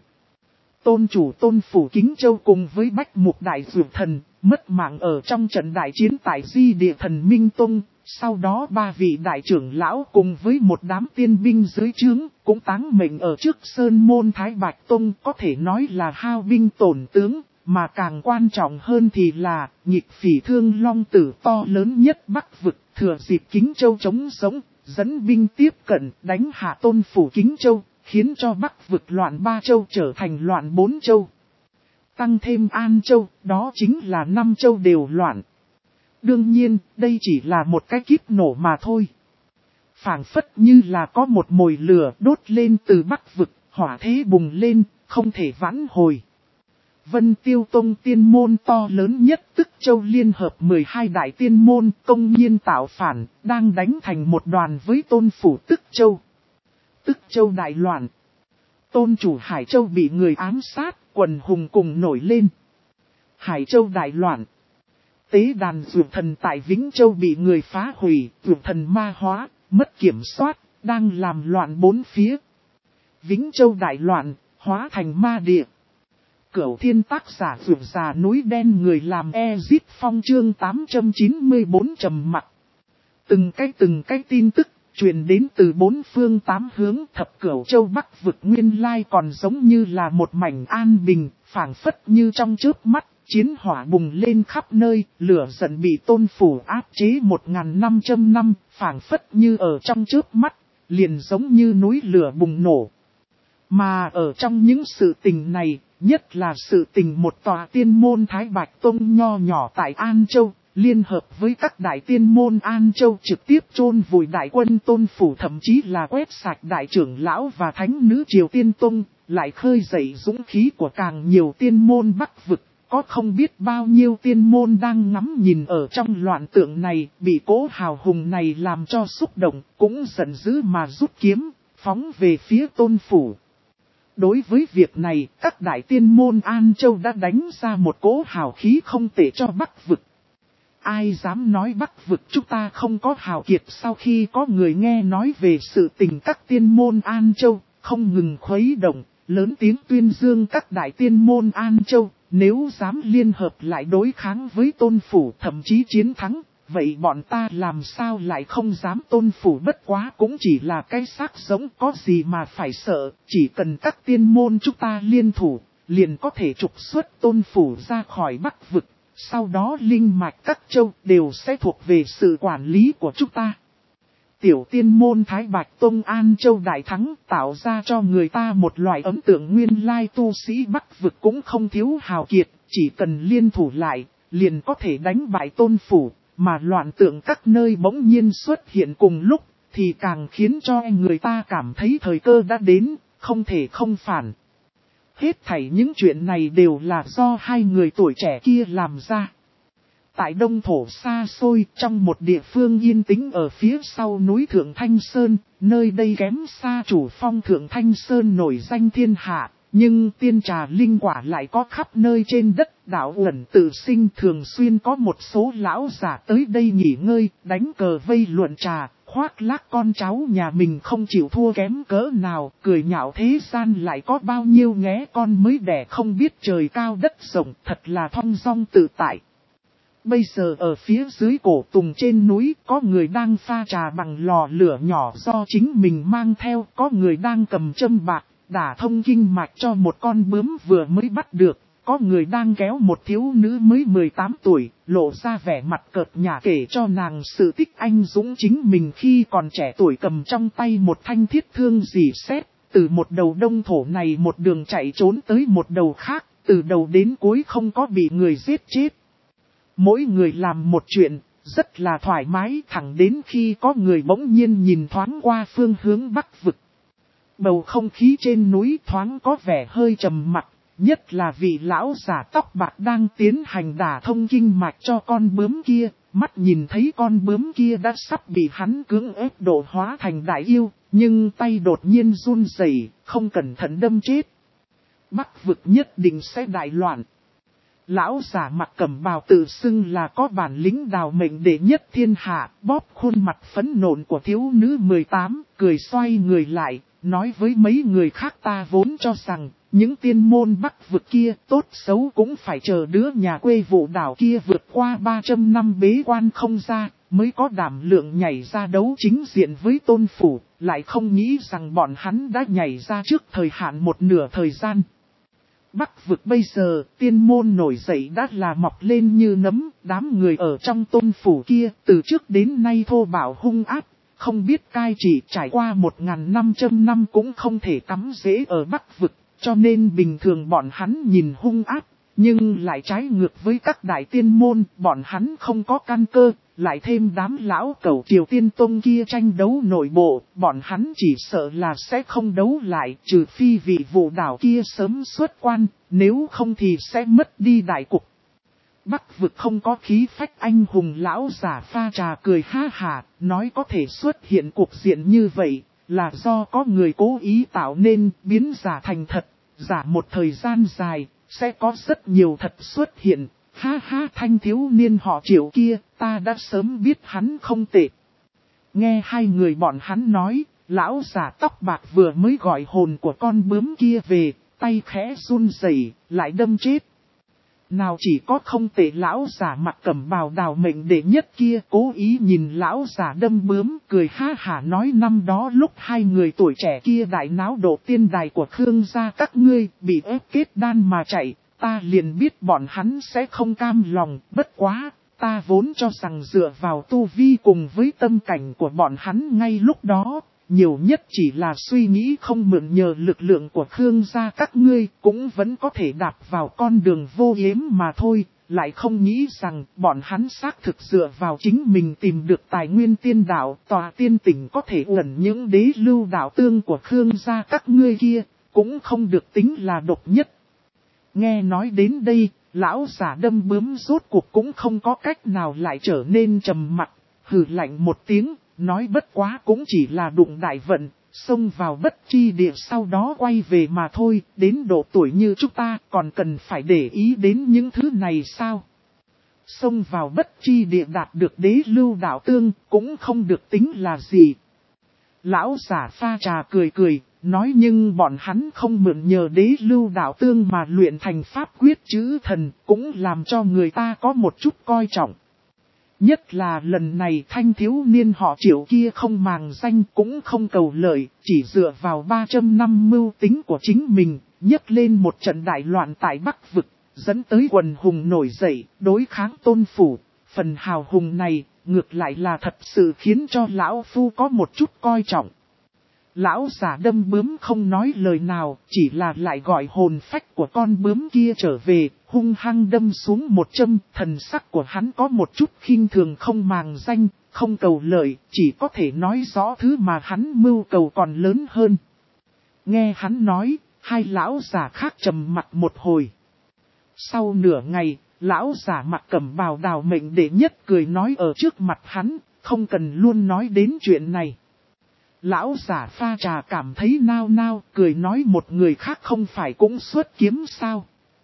Tôn chủ tôn phủ Kính Châu cùng với Bách Mục Đại Dược Thần, mất mạng ở trong trận đại chiến tại Di Địa Thần Minh Tông. Sau đó ba vị đại trưởng lão cùng với một đám tiên binh dưới trướng, cũng táng mệnh ở trước sơn môn Thái Bạch Tông, có thể nói là hao binh tổn tướng, mà càng quan trọng hơn thì là, nhịp phỉ thương long tử to lớn nhất Bắc vực, thừa dịp Kính Châu chống sống, dẫn binh tiếp cận, đánh hạ tôn phủ Kính Châu, khiến cho Bắc vực loạn ba châu trở thành loạn bốn châu. Tăng thêm An Châu, đó chính là năm châu đều loạn. Đương nhiên, đây chỉ là một cái kíp nổ mà thôi. Phảng phất như là có một mồi lửa đốt lên từ Bắc vực, hỏa thế bùng lên, không thể vãn hồi. Vân Tiêu Tông tiên môn to lớn nhất Tức Châu liên hợp mười hai đại tiên môn công nhiên tạo phản, đang đánh thành một đoàn với tôn phủ Tức Châu. Tức Châu đại loạn. Tôn chủ Hải Châu bị người ám sát, quần hùng cùng nổi lên. Hải Châu đại loạn. Tế đàn dược thần tại Vĩnh Châu bị người phá hủy, dược thần ma hóa, mất kiểm soát, đang làm loạn bốn phía. Vĩnh Châu đại loạn, hóa thành ma địa. Cửu thiên tác giả dược già núi đen người làm Ezit Phong chương tám trăm chín mươi bốn trầm mặc. Từng cái từng cái tin tức, truyền đến từ bốn phương tám hướng thập cửu châu Bắc vực nguyên lai còn giống như là một mảnh an bình, phảng phất như trong chớp mắt. Chiến hỏa bùng lên khắp nơi, lửa giận bị tôn phủ áp chế một nghìn năm trăm năm, phảng phất như ở trong chớp mắt, liền giống như núi lửa bùng nổ. Mà ở trong những sự tình này, nhất là sự tình một tòa tiên môn Thái Bạch Tông nho nhỏ tại An Châu, liên hợp với các đại tiên môn An Châu trực tiếp chôn vùi đại quân tôn phủ, thậm chí là quét sạch đại trưởng lão và thánh nữ Triều Tiên Tông, lại khơi dậy dũng khí của càng nhiều tiên môn Bắc vực. Có không biết bao nhiêu tiên môn đang ngắm nhìn ở trong loạn tượng này, bị cố hào hùng này làm cho xúc động, cũng giận dữ mà rút kiếm, phóng về phía tôn phủ. đối với việc này, các đại tiên môn An Châu đã đánh ra một cỗ hào khí không tệ cho Bắc vực. Ai dám nói Bắc vực chúng ta không có hào kiệt sau khi có người nghe nói về sự tình các tiên môn An Châu, không ngừng khuấy động, lớn tiếng tuyên dương các đại tiên môn An Châu, nếu dám liên hợp lại đối kháng với tôn phủ thậm chí chiến thắng, vậy bọn ta làm sao lại không dám tôn phủ bất quá cũng chỉ là cái xác giống có gì mà phải sợ, chỉ cần các tiên môn chúng ta liên thủ, liền có thể trục xuất tôn phủ ra khỏi Bắc vực. Sau đó linh mạch các châu đều sẽ thuộc về sự quản lý của chúng ta. Tiểu tiên môn Thái Bạch Tông An Châu đại thắng tạo ra cho người ta một loại ấn tượng nguyên lai tu sĩ Bắc vực cũng không thiếu hào kiệt, chỉ cần liên thủ lại, liền có thể đánh bại tôn phủ, mà loạn tượng các nơi bỗng nhiên xuất hiện cùng lúc, thì càng khiến cho người ta cảm thấy thời cơ đã đến, không thể không phản. Hết thảy những chuyện này đều là do hai người tuổi trẻ kia làm ra. Tại Đông Thổ xa xôi, trong một địa phương yên tĩnh ở phía sau núi Thượng Thanh Sơn, nơi đây kém xa chủ phong Thượng Thanh Sơn nổi danh thiên hạ, nhưng tiên trà linh quả lại có khắp nơi trên đất. Đạo uẩn tự sinh thường xuyên có một số lão giả tới đây nghỉ ngơi, đánh cờ vây luận trà, khoác lác con cháu nhà mình không chịu thua kém cỡ nào, cười nhạo thế gian lại có bao nhiêu nghé con mới đẻ không biết trời cao đất rộng, thật là thong dong tự tại. Bây giờ ở phía dưới cổ tùng trên núi có người đang pha trà bằng lò lửa nhỏ do chính mình mang theo, có người đang cầm châm bạc, đả thông kinh mạch cho một con bướm vừa mới bắt được, có người đang kéo một thiếu nữ mới mười tám tuổi, lộ ra vẻ mặt cợt nhả kể cho nàng sự tích anh dũng chính mình khi còn trẻ tuổi cầm trong tay một thanh thiết thương rỉ sét, từ một đầu Đông Thổ này một đường chạy trốn tới một đầu khác, từ đầu đến cuối không có bị người giết chết. Mỗi người làm một chuyện, rất là thoải mái thẳng đến khi có người bỗng nhiên nhìn thoáng qua phương hướng Bắc vực. Bầu không khí trên núi thoáng có vẻ hơi trầm mặc, nhất là vị lão giả tóc bạc đang tiến hành đả thông kinh mạch cho con bướm kia, mắt nhìn thấy con bướm kia đã sắp bị hắn cưỡng ép độ hóa thành đại yêu, nhưng tay đột nhiên run rẩy, không cẩn thận đâm chết. Bắc vực nhất định sẽ đại loạn. Lão giả mặt cẩm bào tự xưng là có bản lĩnh đào mệnh đệ nhất thiên hạ, bóp khuôn mặt phẫn nộ của thiếu nữ mười tám, cười xoay người lại, nói với mấy người khác ta vốn cho rằng, những tiên môn Bắc vực kia tốt xấu cũng phải chờ đứa nhà quê vụ đảo kia vượt qua ba trăm năm bế quan không ra, mới có đảm lượng nhảy ra đấu chính diện với tôn phủ, lại không nghĩ rằng bọn hắn đã nhảy ra trước thời hạn một nửa thời gian. Bắc vực bây giờ, tiên môn nổi dậy đã là mọc lên như nấm, đám người ở trong tôn phủ kia, từ trước đến nay thô bạo hung ác, không biết cai trị trải qua một nghìn năm trăm năm cũng không thể cắm rễ ở Bắc vực, cho nên bình thường bọn hắn nhìn hung ác, nhưng lại trái ngược với các đại tiên môn, bọn hắn không có căn cơ, lại thêm đám lão cẩu Triều Tiên Tông kia tranh đấu nội bộ, bọn hắn chỉ sợ là sẽ không đấu lại, trừ phi vị vụ đảo kia sớm xuất quan, nếu không thì sẽ mất đi đại cục. Bắc vực không có khí phách anh hùng lão giả pha trà cười ha hà, nói có thể xuất hiện cuộc diện như vậy, là do có người cố ý tạo nên biến giả thành thật, giả một thời gian dài, sẽ có rất nhiều thật xuất hiện. Ha ha thanh thiếu niên họ Triệu kia, ta đã sớm biết hắn không tệ. Nghe hai người bọn hắn nói, lão giả tóc bạc vừa mới gọi hồn của con bướm kia về, tay khẽ run rẩy, lại đâm chết. Nào chỉ có không tệ lão giả mặt cẩm bào đào mệnh đệ nhất kia cố ý nhìn lão giả đâm bướm cười ha hả nói năm đó lúc hai người tuổi trẻ kia đại náo độ tiên đài của Khương gia các ngươi bị ép kết đan mà chạy. Ta liền biết bọn hắn sẽ không cam lòng, bất quá, ta vốn cho rằng dựa vào tu vi cùng với tâm cảnh của bọn hắn ngay lúc đó, nhiều nhất chỉ là suy nghĩ không mượn nhờ lực lượng của Khương gia các ngươi, cũng vẫn có thể đạp vào con đường vô yếm mà thôi, lại không nghĩ rằng bọn hắn xác thực dựa vào chính mình tìm được tài nguyên tiên đạo, tòa tiên tỉnh có thể ẩn những đế lưu đạo tương của Khương gia các ngươi kia, cũng không được tính là độc nhất. Nghe nói đến đây, lão giả đâm bướm rốt cuộc cũng không có cách nào lại trở nên trầm mặc, hừ lạnh một tiếng, nói bất quá cũng chỉ là đụng đại vận, xông vào bất tri địa sau đó quay về mà thôi, đến độ tuổi như chúng ta còn cần phải để ý đến những thứ này sao? Xông vào bất tri địa đạt được đế lưu đạo tương cũng không được tính là gì. Lão giả pha trà cười cười, nói nhưng bọn hắn không mượn nhờ đế lưu đạo tương mà luyện thành pháp quyết chữ thần cũng làm cho người ta có một chút coi trọng. Nhất là lần này thanh thiếu niên họ Triệu kia không màng danh cũng không cầu lợi, chỉ dựa vào ba trăm năm mưu tính của chính mình, nhấc lên một trận đại loạn tại Bắc Vực, dẫn tới quần hùng nổi dậy, đối kháng Tôn Phủ. Phần hào hùng này, ngược lại là thật sự khiến cho lão phu có một chút coi trọng. Lão giả đâm bướm không nói lời nào, chỉ là lại gọi hồn phách của con bướm kia trở về, hung hăng đâm xuống một châm. Thần sắc của hắn có một chút khinh thường không màng danh, không cầu lợi, chỉ có thể nói rõ thứ mà hắn mưu cầu còn lớn hơn. Nghe hắn nói, hai lão giả khác trầm mặt một hồi. Sau nửa ngày, lão giả mặt cẩm bào đào mệnh đệ nhất cười nói ở trước mặt hắn, không cần luôn nói đến chuyện này. Lão giả pha trà cảm thấy nao nao, cười nói một người khác không phải cũng xuất kiếm sao?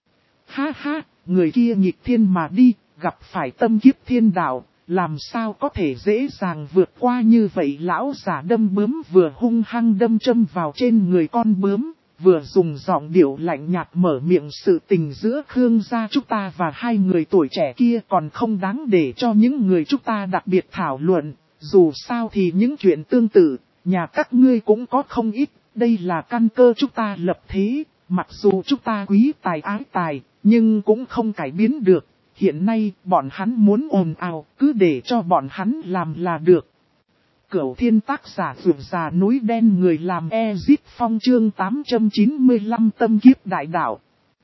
Ha ha, người kia nghịch thiên mà đi, gặp phải tâm kiếp thiên đạo, làm sao có thể dễ dàng vượt qua như vậy? Lão giả đâm bướm vừa hung hăng đâm châm vào trên người con bướm, vừa dùng giọng điệu lạnh nhạt mở miệng sự tình giữa Khương gia chúng ta và hai người tuổi trẻ kia còn không đáng để cho những người chúng ta đặc biệt thảo luận, dù sao thì những chuyện tương tự. Nhà các ngươi cũng có không ít, đây là căn cơ chúng ta lập thế, mặc dù chúng ta quý tài ái tài, nhưng cũng không cải biến được. Hiện nay, bọn hắn muốn ồn ào, cứ để cho bọn hắn làm là được. Cửu thiên tác giả vượt già núi đen người làm Ezit Phong chương tám trăm chín mươi lăm tâm kiếp đại đạo.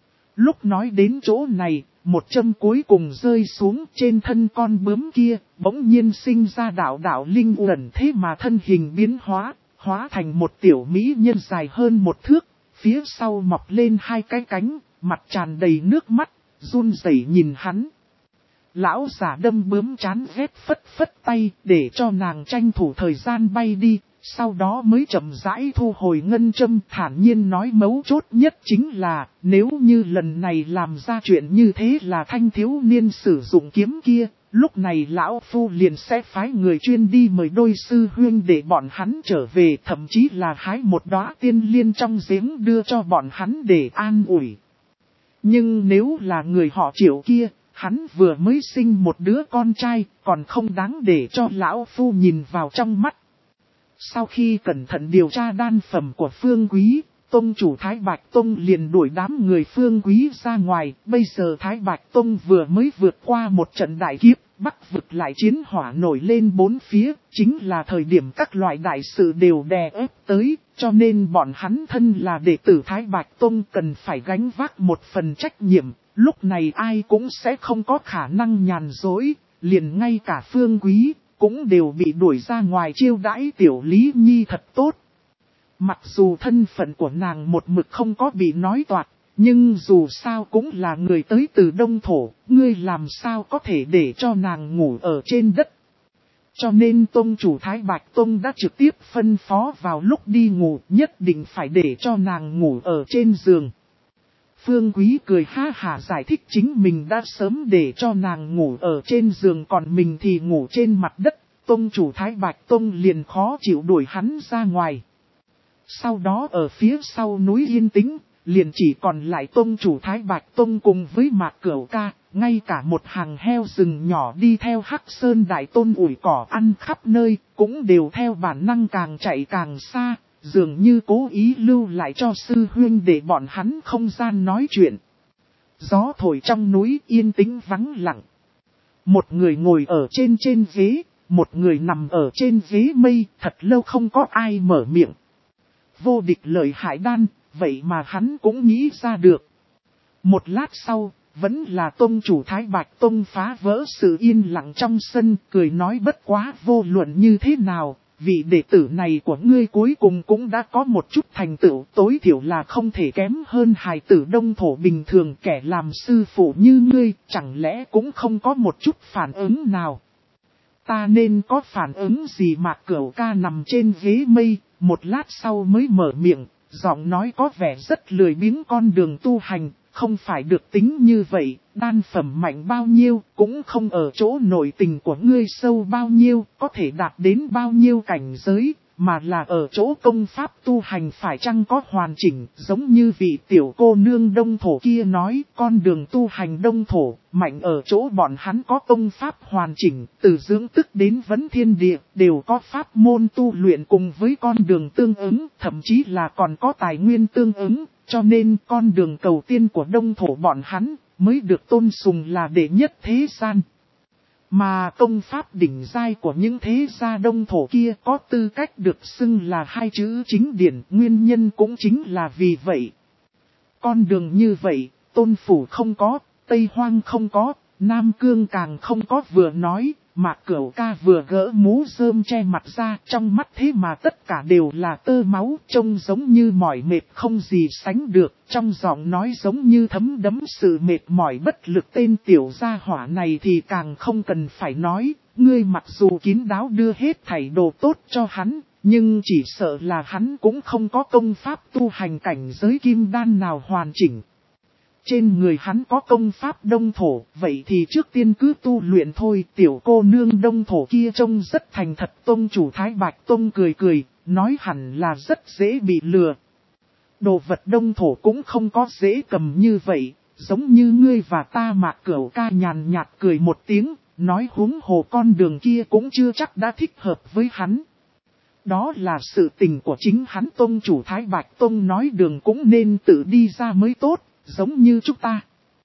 Lúc nói đến chỗ này, một châm cuối cùng rơi xuống trên thân con bướm kia, bỗng nhiên sinh ra đạo đạo linh uẩn thế mà thân hình biến hóa, hóa thành một tiểu mỹ nhân dài hơn một thước, phía sau mọc lên hai cái cánh, mặt tràn đầy nước mắt, run rẩy nhìn hắn. Lão giả đâm bướm chán ghét phất phất tay để cho nàng tranh thủ thời gian bay đi, sau đó mới chậm rãi thu hồi ngân châm, thản nhiên nói mấu chốt nhất chính là nếu như lần này làm ra chuyện như thế là thanh thiếu niên sử dụng kiếm kia, lúc này lão phu liền sẽ phái người chuyên đi mời đôi sư huynh để bọn hắn trở về, thậm chí là hái một đóa tiên liên trong giếng đưa cho bọn hắn để an ủi. Nhưng nếu là người họ Triệu kia, hắn vừa mới sinh một đứa con trai, còn không đáng để cho lão phu nhìn vào trong mắt. Sau khi cẩn thận điều tra đan phẩm của Phương Quý, Tông chủ Thái Bạch Tông liền đuổi đám người Phương Quý ra ngoài. Bây giờ Thái Bạch Tông vừa mới vượt qua một trận đại kiếp, Bắc vực lại chiến hỏa nổi lên bốn phía, chính là thời điểm các loại đại sự đều đè ép tới, cho nên bọn hắn thân là đệ tử Thái Bạch Tông cần phải gánh vác một phần trách nhiệm. Lúc này ai cũng sẽ không có khả năng nhàn dối, liền ngay cả Phương Quý cũng đều bị đuổi ra ngoài chiêu đãi tiểu Lý Nhi thật tốt. Mặc dù thân phận của nàng một mực không có bị nói toạc, nhưng dù sao cũng là người tới từ Đông Thổ, ngươi làm sao có thể để cho nàng ngủ ở trên đất. Cho nên Tông chủ Thái Bạch Tông đã trực tiếp phân phó vào lúc đi ngủ nhất định phải để cho nàng ngủ ở trên giường. Phương Quý cười ha hả giải thích chính mình đã sớm để cho nàng ngủ ở trên giường còn mình thì ngủ trên mặt đất. Tông chủ Thái Bạch Tông liền khó chịu đuổi hắn ra ngoài. Sau đó ở phía sau núi yên tĩnh, liền chỉ còn lại Tông chủ Thái Bạch Tông cùng với Mạc Cửu Ca, ngay cả một hàng heo rừng nhỏ đi theo Hắc Sơn Đại Tôn ủi cỏ ăn khắp nơi, cũng đều theo bản năng càng chạy càng xa. Dường như cố ý lưu lại cho sư huynh để bọn hắn không gian nói chuyện. Gió thổi trong núi yên tĩnh vắng lặng. Một người ngồi ở trên trên ghế, một người nằm ở trên ghế mây, thật lâu không có ai mở miệng. Vô địch lợi hại đan, vậy mà hắn cũng nghĩ ra được. Một lát sau, vẫn là Tông chủ Thái Bạch Tông phá vỡ sự yên lặng trong sân, cười nói bất quá vô luận như thế nào. Vị đệ tử này của ngươi cuối cùng cũng đã có một chút thành tựu, tối thiểu là không thể kém hơn hài tử Đông Thổ bình thường. Kẻ làm sư phụ như ngươi, chẳng lẽ cũng không có một chút phản ứng nào? Ta nên có phản ứng gì? Mạc Cửu Ca nằm trên ghế mây, một lát sau mới mở miệng, giọng nói có vẻ rất lười biếng. Con đường tu hành, không phải được tính như vậy, đan phẩm mạnh bao nhiêu, cũng không ở chỗ nội tình của ngươi sâu bao nhiêu, có thể đạt đến bao nhiêu cảnh giới, mà là ở chỗ công pháp tu hành phải chăng có hoàn chỉnh. Giống như vị tiểu cô nương Đông Thổ kia nói, con đường tu hành Đông Thổ, mạnh ở chỗ bọn hắn có công pháp hoàn chỉnh, từ dưỡng tức đến vấn thiên địa, đều có pháp môn tu luyện cùng với con đường tương ứng, thậm chí là còn có tài nguyên tương ứng, cho nên con đường cầu tiên của Đông Thổ bọn hắn, mới được tôn sùng là đệ nhất thế gian. Mà công pháp đỉnh giai của những thế gia Đông Thổ kia có tư cách được xưng là hai chữ chính điển, nguyên nhân cũng chính là vì vậy. Con đường như vậy, Tôn Phủ không có, Tây Hoang không có, Nam Cương càng không có. Vừa nói, Mạc Cửu Ca vừa gỡ mũ rơm che mặt ra, trong mắt thế mà tất cả đều là tơ máu, trông giống như mỏi mệt không gì sánh được, trong giọng nói giống như thấm đẫm sự mệt mỏi bất lực. Tên tiểu gia hỏa này thì càng không cần phải nói, ngươi mặc dù kín đáo đưa hết thảy đồ tốt cho hắn, nhưng chỉ sợ là hắn cũng không có công pháp tu hành cảnh giới kim đan nào hoàn chỉnh. Trên người hắn có công pháp Đông Thổ, vậy thì trước tiên cứ tu luyện thôi. Tiểu cô nương Đông Thổ kia trông rất thành thật. Tông chủ Thái Bạch Tông cười cười, nói hẳn là rất dễ bị lừa. Đồ vật Đông Thổ cũng không có dễ cầm như vậy, giống như ngươi và ta. Mạc Cửu Ca nhàn nhạt cười một tiếng, nói huống hồ con đường kia cũng chưa chắc đã thích hợp với hắn. Đó là sự tình của chính hắn. Tông chủ Thái Bạch Tông nói đường cũng nên tự đi ra mới tốt. Giống như chúng ta.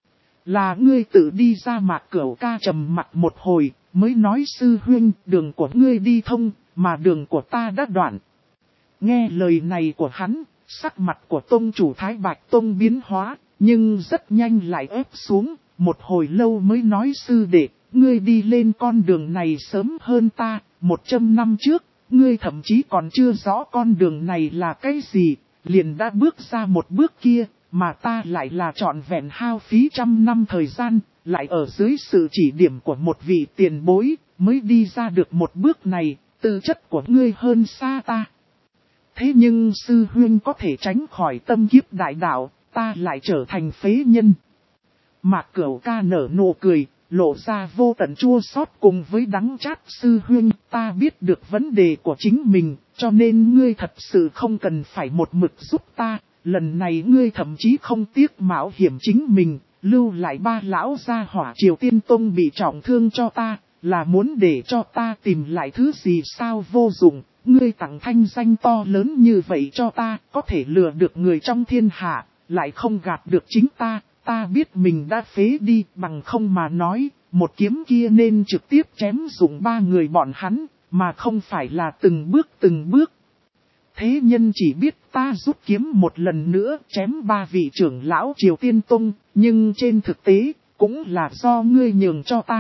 Là ngươi tự đi ra. Mạc Cửu Ca trầm mặt một hồi, mới nói sư huynh, đường của ngươi đi thông, mà đường của ta đã đoạn. Nghe lời này của hắn, sắc mặt của tông chủ Thái Bạch Tông biến hóa, nhưng rất nhanh lại ép xuống, một hồi lâu mới nói sư đệ, ngươi đi lên con đường này sớm hơn ta, một trăm năm trước, ngươi thậm chí còn chưa rõ con đường này là cái gì, liền đã bước ra một bước kia. Mà ta lại là trọn vẹn hao phí trăm năm thời gian, lại ở dưới sự chỉ điểm của một vị tiền bối, mới đi ra được một bước này. Tư chất của ngươi hơn xa ta. Thế nhưng sư huynh có thể tránh khỏi tâm kiếp đại đạo, ta lại trở thành phế nhân. Mạc Cửu Ca nở nụ cười, lộ ra vô tận chua xót cùng với đắng chát. Sư huynh, ta biết được vấn đề của chính mình, cho nên ngươi thật sự không cần phải một mực giúp ta. Lần này ngươi thậm chí không tiếc mạo hiểm chính mình, lưu lại ba lão gia hỏa Triều Tiên Tông bị trọng thương cho ta, là muốn để cho ta tìm lại thứ gì sao? Vô dụng, ngươi tặng thanh danh to lớn như vậy cho ta, có thể lừa được người trong thiên hạ, lại không gạt được chính ta, ta biết mình đã phế đi. Bằng không mà nói, một kiếm kia nên trực tiếp chém dụng ba người bọn hắn, mà không phải là từng bước từng bước. Thế nhân chỉ biết ta rút kiếm một lần nữa chém ba vị trưởng lão Triều Tiên Tông, nhưng trên thực tế, cũng là do ngươi nhường cho ta.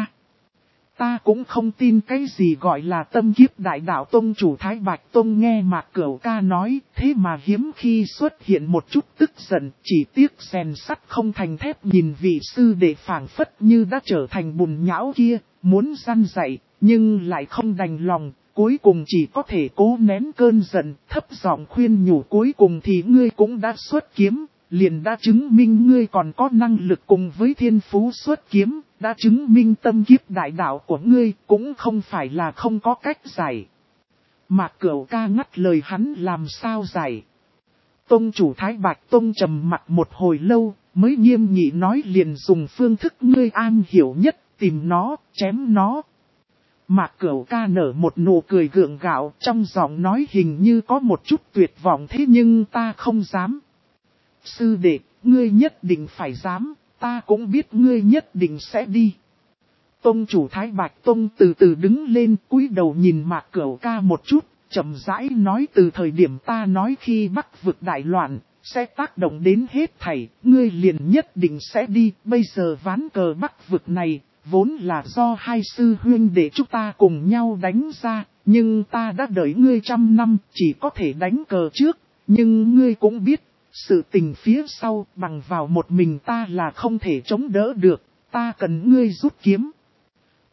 Ta cũng không tin cái gì gọi là tâm kiếp đại đạo. Tông chủ Thái Bạch Tông nghe Mạc Cửu Ca nói, thế mà hiếm khi xuất hiện một chút tức giận, chỉ tiếc rèn sắt không thành thép, nhìn vị sư đệ phảng phất như đã trở thành bùn nhão kia, muốn răn dạy, nhưng lại không đành lòng. Cuối cùng chỉ có thể cố nén cơn giận, thấp giọng khuyên nhủ, cuối cùng thì ngươi cũng đã xuất kiếm, liền đã chứng minh ngươi còn có năng lực cùng với thiên phú xuất kiếm, đã chứng minh tâm kiếp đại đạo của ngươi cũng không phải là không có cách giải. Mạc Cửu Ca ngắt lời hắn làm sao giải. Tông chủ Thái Bạch Tông trầm mặt một hồi lâu, mới nghiêm nghị nói, liền dùng phương thức ngươi an hiểu nhất, tìm nó, chém nó. Mạc Cửu Ca nở một nụ cười gượng gạo, trong giọng nói hình như có một chút tuyệt vọng, thế nhưng ta không dám. Sư đệ, ngươi nhất định phải dám, ta cũng biết ngươi nhất định sẽ đi. Tông chủ Thái Bạch Tông từ từ đứng lên, cúi đầu nhìn Mạc Cửu Ca một chút, chậm rãi nói, từ thời điểm ta nói khi Bắc vực đại loạn, sẽ tác động đến hết thảy, ngươi liền nhất định sẽ đi. Bây giờ ván cờ Bắc vực này, vốn là do hai sư huynh để chúng ta cùng nhau đánh ra, nhưng ta đã đợi ngươi trăm năm, chỉ có thể đánh cờ trước, nhưng ngươi cũng biết, sự tình phía sau bằng vào một mình ta là không thể chống đỡ được, ta cần ngươi rút kiếm.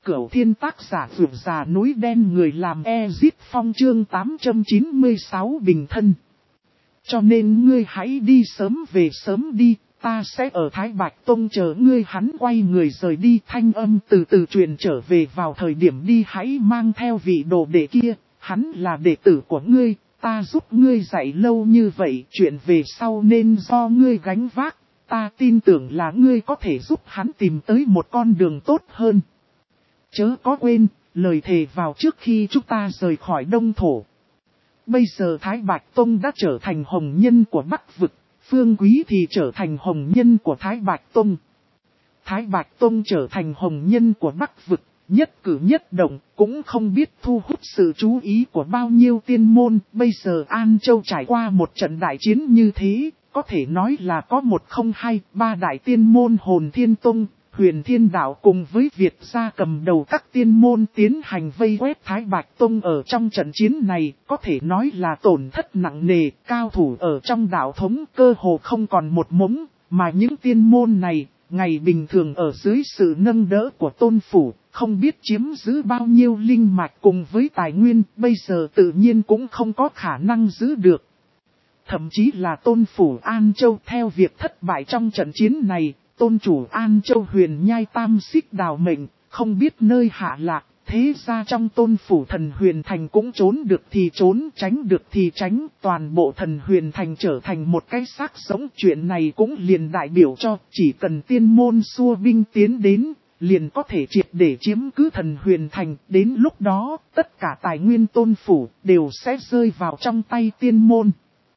Cửu Thiên tác giả vượt già núi đen người làm Ezit Phong chương tám trăm chín mươi sáu bình thân. Cho nên ngươi hãy đi sớm về sớm đi, ta sẽ ở Thái Bạch Tông chờ ngươi. Hắn quay người rời đi, thanh âm từ từ truyền trở về. Vào thời điểm đi hãy mang theo vị đồ đệ kia, hắn là đệ tử của ngươi, ta giúp ngươi dạy lâu như vậy, chuyện về sau nên do ngươi gánh vác, ta tin tưởng là ngươi có thể giúp hắn tìm tới một con đường tốt hơn. Chớ có quên, lời thề vào trước khi chúng ta rời khỏi Đông Thổ. Bây giờ Thái Bạch Tông đã trở thành hồng nhân của Bắc Vực, Phương Quý thì trở thành hồng nhân của Thái Bạch Tông. Thái Bạch Tông trở thành hồng nhân của Bắc Vực, nhất cử nhất động cũng không biết thu hút sự chú ý của bao nhiêu tiên môn. Bây giờ An Châu trải qua một trận đại chiến như thế, có thể nói là có một không hai, ba đại tiên môn Hồn Thiên Tông, Huyền Thiên Đạo cùng với Việt gia cầm đầu các tiên môn tiến hành vây quét Thái Bạch Tông. Ở trong trận chiến này, có thể nói là tổn thất nặng nề, cao thủ ở trong đạo thống cơ hồ không còn một mống, mà những tiên môn này, ngày bình thường ở dưới sự nâng đỡ của tôn phủ, không biết chiếm giữ bao nhiêu linh mạch cùng với tài nguyên, bây giờ tự nhiên cũng không có khả năng giữ được. Thậm chí là tôn phủ An Châu theo việc thất bại trong trận chiến này, tôn chủ An Châu Huyền Nhai tam xích đào mệnh, không biết nơi hạ lạc, thế ra trong tôn phủ thần huyền thành cũng trốn được thì trốn, tránh được thì tránh, toàn bộ thần huyền thành trở thành một cái xác sống. Chuyện này cũng liền đại biểu cho chỉ cần tiên môn xua binh tiến đến, liền có thể triệt để chiếm cứ thần huyền thành, đến lúc đó tất cả tài nguyên tôn phủ đều sẽ rơi vào trong tay tiên môn.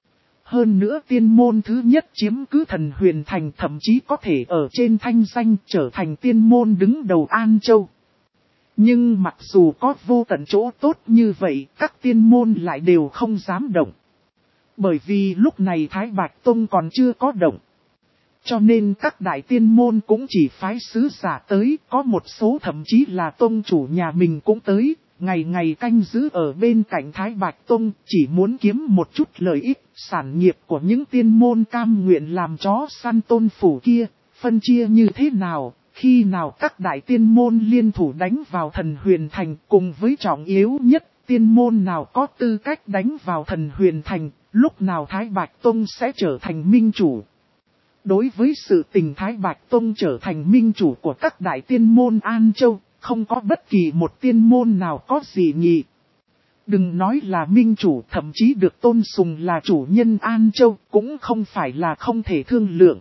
Hơn nữa tiên môn thứ nhất chiếm cứ thần huyền thành thậm chí có thể ở trên thanh danh trở thành tiên môn đứng đầu An Châu. Nhưng mặc dù có vô tận chỗ tốt như vậy, các tiên môn lại đều không dám động. Bởi vì lúc này Thái Bạch Tông còn chưa có động. Cho nên các đại tiên môn cũng chỉ phái sứ giả tới, có một số thậm chí là tông chủ nhà mình cũng tới. Ngày ngày canh giữ ở bên cạnh Thái Bạch Tông, chỉ muốn kiếm một chút lợi ích, sản nghiệp của những tiên môn cam nguyện làm chó săn tôn phủ kia, phân chia như thế nào, khi nào các đại tiên môn liên thủ đánh vào thần huyền thành, cùng với trọng yếu nhất, tiên môn nào có tư cách đánh vào thần huyền thành, lúc nào Thái Bạch Tông sẽ trở thành minh chủ. Đối với sự tình Thái Bạch Tông trở thành minh chủ của các đại tiên môn An Châu, không có bất kỳ một tiên môn nào có gì nhỉ. Đừng nói là minh chủ, thậm chí được tôn sùng là chủ nhân An Châu, cũng không phải là không thể thương lượng.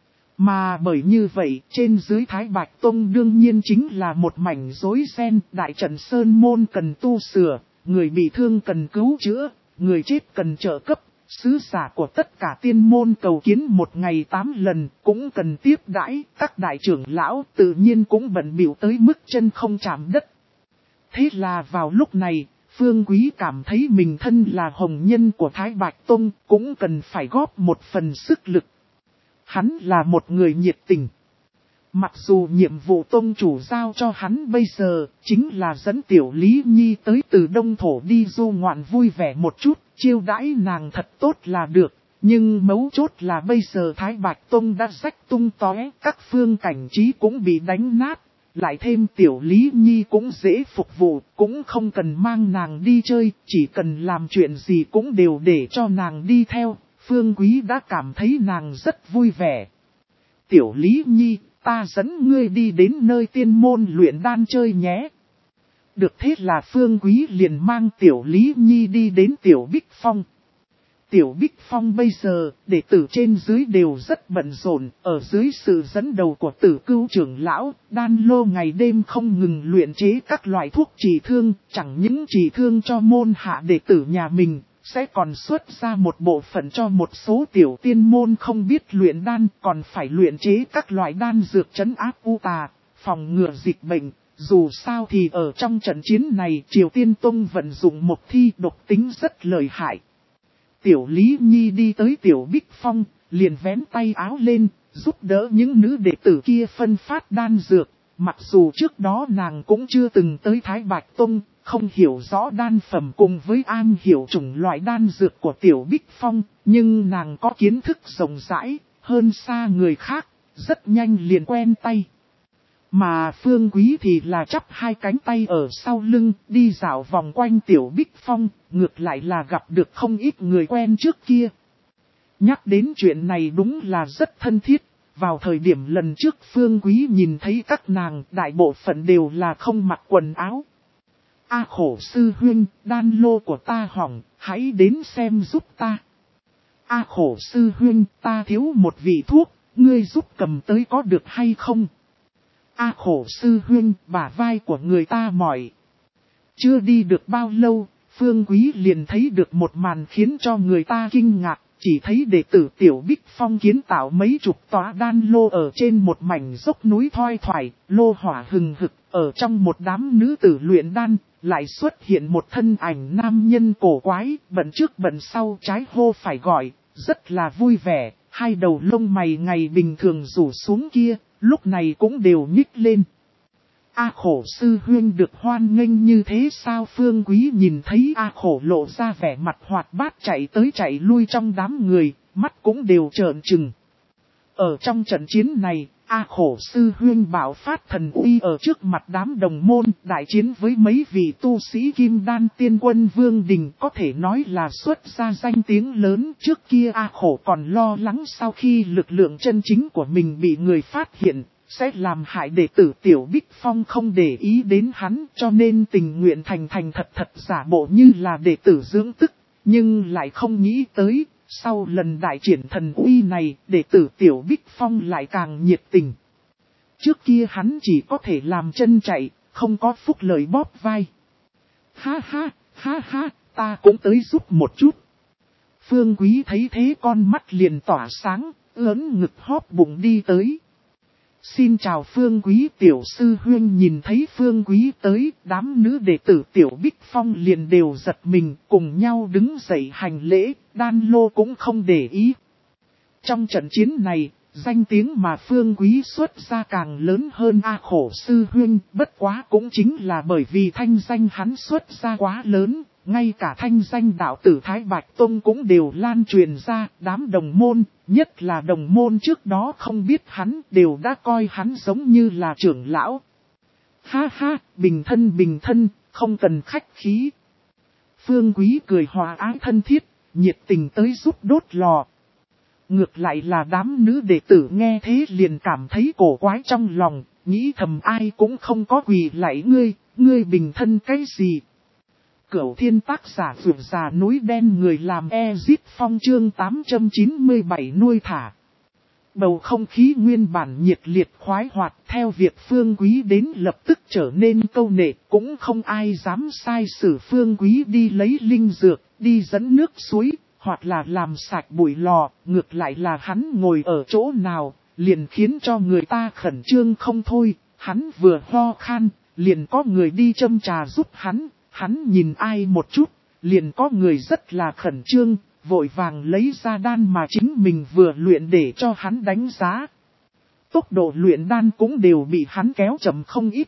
Mà bởi như vậy, trên dưới Thái Bạch Tông đương nhiên chính là một mảnh rối ren, đại trận sơn môn cần tu sửa, người bị thương cần cứu chữa, người chết cần trợ cấp. Sứ giả của tất cả tiên môn cầu kiến một ngày tám lần, cũng cần tiếp đãi, các đại trưởng lão tự nhiên cũng bận bịu tới mức chân không chạm đất. Thế là vào lúc này, Phương Quý cảm thấy mình thân là hồng nhân của Thái Bạch Tông, cũng cần phải góp một phần sức lực. Hắn là một người nhiệt tình. Mặc dù nhiệm vụ tông chủ giao cho hắn bây giờ, chính là dẫn Tiểu Lý Nhi tới từ Đông Thổ đi du ngoạn vui vẻ một chút, chiêu đãi nàng thật tốt là được. Nhưng mấu chốt là bây giờ Thái Bạch Tông đã rách tung tóe, các phương cảnh trí cũng bị đánh nát. Lại thêm Tiểu Lý Nhi cũng dễ phục vụ, cũng không cần mang nàng đi chơi, chỉ cần làm chuyện gì cũng đều để cho nàng đi theo. Phương Quý đã cảm thấy nàng rất vui vẻ. Tiểu Lý Nhi, ta dẫn ngươi đi đến nơi tiên môn luyện đan chơi nhé. Được, thế là Phương Quý liền mang Tiểu Lý Nhi đi đến Tiểu Bích Phong. Tiểu Bích Phong bây giờ, đệ tử trên dưới đều rất bận rộn, ở dưới sự dẫn đầu của Tử Cưu trưởng lão, Đan Lô ngày đêm không ngừng luyện chế các loại thuốc trị thương, chẳng những trị thương cho môn hạ đệ tử nhà mình, sẽ còn xuất ra một bộ phận cho một số tiểu tiên môn không biết luyện đan, còn phải luyện chế các loại đan dược trấn áp u tà, phòng ngừa dịch bệnh. Dù sao thì ở trong trận chiến này, Triều Tiên Tông vận dụng một thi độc tính rất lợi hại. Tiểu Lý Nhi đi tới Tiểu Bích Phong, liền vén tay áo lên, giúp đỡ những nữ đệ tử kia phân phát đan dược. Mặc dù trước đó nàng cũng chưa từng tới Thái Bạch Tông, không hiểu rõ đan phẩm cùng với an hiểu chủng loại đan dược của Tiểu Bích Phong, nhưng nàng có kiến thức rộng rãi, hơn xa người khác, rất nhanh liền quen tay. Mà Phương Quý thì là chắp hai cánh tay ở sau lưng, đi dạo vòng quanh Tiểu Bích Phong, ngược lại là gặp được không ít người quen trước kia. Nhắc đến chuyện này đúng là rất thân thiết, vào thời điểm lần trước Phương Quý nhìn thấy các nàng đại bộ phận đều là không mặc quần áo. A khổ sư huynh, đan lô của ta hỏng, hãy đến xem giúp ta. A khổ sư huynh, ta thiếu một vị thuốc, ngươi giúp cầm tới có được hay không? A khổ sư huynh, bả vai của người ta mỏi. Chưa đi được bao lâu, Phương Quý liền thấy được một màn khiến cho người ta kinh ngạc. Chỉ thấy đệ tử Tiểu Bích Phong kiến tạo mấy chục tòa đan lô ở trên một mảnh dốc núi thoi thoải, lô hỏa hừng hực, ở trong một đám nữ tử luyện đan, lại xuất hiện một thân ảnh nam nhân cổ quái, bận trước bận sau trái hô phải gọi, rất là vui vẻ, hai đầu lông mày ngày bình thường rủ xuống kia, lúc này cũng đều nhích lên. A khổ sư huynh được hoan nghênh như thế sao? Phương Quý nhìn thấy A khổ lộ ra vẻ mặt hoạt bát chạy tới chạy lui trong đám người, mắt cũng đều trợn trừng. Ở trong trận chiến này, A khổ sư huynh bạo phát thần uy ở trước mặt đám đồng môn, đại chiến với mấy vị tu sĩ kim đan tiên quân Vương Đình, có thể nói là xuất ra danh tiếng lớn. Trước kia A khổ còn lo lắng sau khi lực lượng chân chính của mình bị người phát hiện, sẽ làm hại đệ tử Tiểu Bích Phong không để ý đến hắn, cho nên tình nguyện thành thành thật thật giả bộ như là đệ tử dưỡng tức, nhưng lại không nghĩ tới, sau lần đại triển thần uy này, đệ tử Tiểu Bích Phong lại càng nhiệt tình. Trước kia hắn chỉ có thể làm chân chạy, không có phúc lợi bóp vai. Ha ha, ha ha, ta cũng tới giúp một chút. Phương Quý thấy thế con mắt liền tỏa sáng, ớn ngực hóp bụng đi tới. Xin chào Phương Quý tiểu sư huynh. Nhìn thấy Phương Quý tới, đám nữ đệ tử Tiểu Bích Phong liền đều giật mình, cùng nhau đứng dậy hành lễ, đan lô cũng không để ý. Trong trận chiến này, danh tiếng mà Phương Quý xuất ra càng lớn hơn A khổ sư huynh, bất quá cũng chính là bởi vì thanh danh hắn xuất ra quá lớn. Ngay cả thanh danh đạo tử Thái Bạch Tông cũng đều lan truyền ra, đám đồng môn, nhất là đồng môn trước đó không biết hắn, đều đã coi hắn giống như là trưởng lão. Ha ha, bình thân bình thân, không cần khách khí. Phương Quý cười hòa ái thân thiết, nhiệt tình tới giúp đốt lò. Ngược lại là đám nữ đệ tử nghe thế liền cảm thấy cổ quái trong lòng, nghĩ thầm ai cũng không có quỳ lạy ngươi, ngươi bình thân cái gì. Cửu thiên tác giả vượt già núi đen người làm Ezit Phong chương tám trăm chín mươi bảy nuôi thả. Bầu không khí nguyên bản nhiệt liệt khoái hoạt, theo việc Phương Quý đến lập tức trở nên câu nệ, cũng không ai dám sai sử Phương Quý đi lấy linh dược, đi dẫn nước suối, hoặc là làm sạch bụi lò, ngược lại là hắn ngồi ở chỗ nào, liền khiến cho người ta khẩn trương không thôi, hắn vừa ho khan, liền có người đi châm trà giúp hắn. Hắn nhìn ai một chút, liền có người rất là khẩn trương, vội vàng lấy ra đan mà chính mình vừa luyện để cho hắn đánh giá. Tốc độ luyện đan cũng đều bị hắn kéo chậm không ít.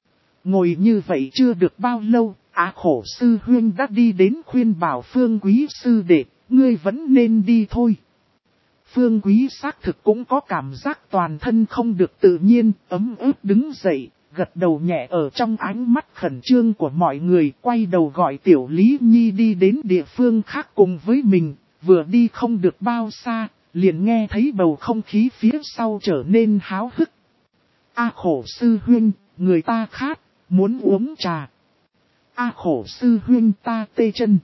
Ngồi như vậy chưa được bao lâu, Á khổ sư huynh đã đi đến khuyên bảo Phương Quý sư đệ, ngươi vẫn nên đi thôi. Phương Quý xác thực cũng có cảm giác toàn thân không được tự nhiên, ấm ướt đứng dậy. Gật đầu nhẹ ở trong ánh mắt khẩn trương của mọi người, quay đầu gọi Tiểu Lý Nhi đi đến địa phương khác cùng với mình, vừa đi không được bao xa, liền nghe thấy bầu không khí phía sau trở nên háo hức. A khổ sư huynh, người ta khát, muốn uống trà. A khổ sư huynh ta tê chân.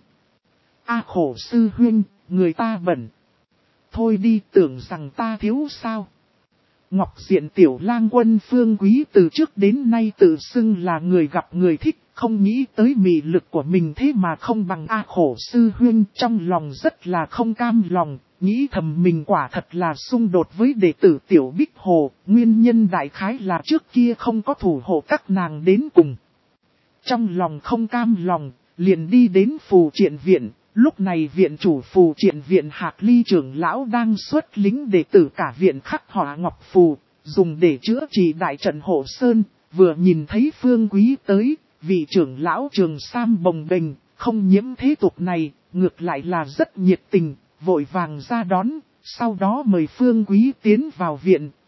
A khổ sư huynh, người ta bẩn. Thôi đi, tưởng rằng ta thiếu sao. Ngọc Diện Tiểu Lang Quân Phương Quý từ trước đến nay tự xưng là người gặp người thích, không nghĩ tới mị lực của mình thế mà không bằng A khổ sư huynh, trong lòng rất là không cam lòng, nghĩ thầm mình quả thật là xung đột với đệ tử Tiểu Bích Hồ, nguyên nhân đại khái là trước kia không có thủ hộ các nàng đến cùng. Trong lòng không cam lòng, liền đi đến phù triện viện. Lúc này viện chủ phù triện viện Hạc Ly trưởng lão đang xuất lính đệ tử cả viện khắc họa ngọc phù, dùng để chữa trị đại trận hộ sơn, vừa nhìn thấy Phương Quý tới, vị trưởng lão Trường Sam bồng bềnh, không nhiễm thế tục này, ngược lại là rất nhiệt tình, vội vàng ra đón, sau đó mời Phương Quý tiến vào viện,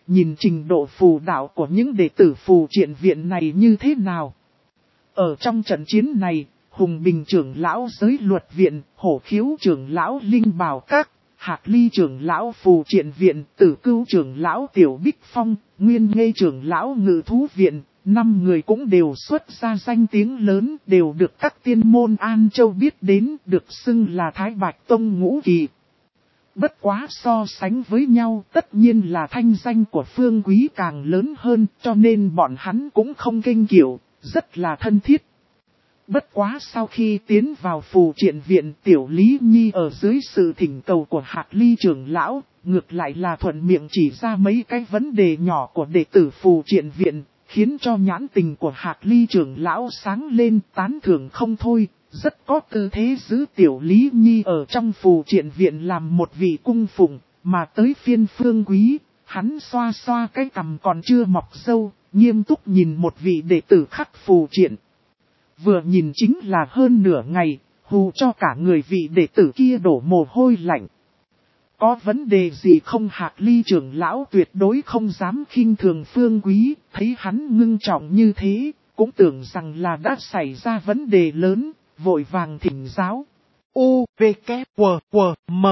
nhìn trình độ phù đạo của những đệ tử phù triện viện này như thế nào. Ở trong trận chiến này, Hùng Bình trưởng lão giới luật viện, Hổ Khiếu trưởng lão linh bảo các, Hạc Ly trưởng lão phù triện viện, Tử Cưu trưởng lão tiểu bích phong, Nguyên Nghê trưởng lão ngự thú viện, năm người cũng đều xuất ra danh tiếng lớn, đều được các tiên môn An Châu biết đến, được xưng là Thái Bạch Tông ngũ kỳ. Bất quá so sánh với nhau, tất nhiên là thanh danh của Phương Quý càng lớn hơn, cho nên bọn hắn cũng không kinh kiệu, rất là thân thiết. Bất quá sau khi tiến vào phù triện viện, Tiểu Lý Nhi ở dưới sự thỉnh cầu của Hạc Ly trưởng lão, ngược lại là thuận miệng chỉ ra mấy cái vấn đề nhỏ của đệ tử phù triện viện, khiến cho nhãn tình của Hạc Ly trưởng lão sáng lên, tán thưởng không thôi, rất có tư thế giữ Tiểu Lý Nhi ở trong phù triện viện làm một vị cung phụng, mà tới phiên Phương Quý, hắn xoa xoa cái cằm còn chưa mọc râu, nghiêm túc nhìn một vị đệ tử khắc phù triện. Vừa nhìn chính là hơn nửa ngày, hù cho cả người vị đệ tử kia đổ mồ hôi lạnh. Có vấn đề gì không? Hạc Ly trưởng lão tuyệt đối không dám khinh thường Phương Quý, thấy hắn ngưng trọng như thế, cũng tưởng rằng là đã xảy ra vấn đề lớn, vội vàng thỉnh giáo. U, V, K, W, W, M.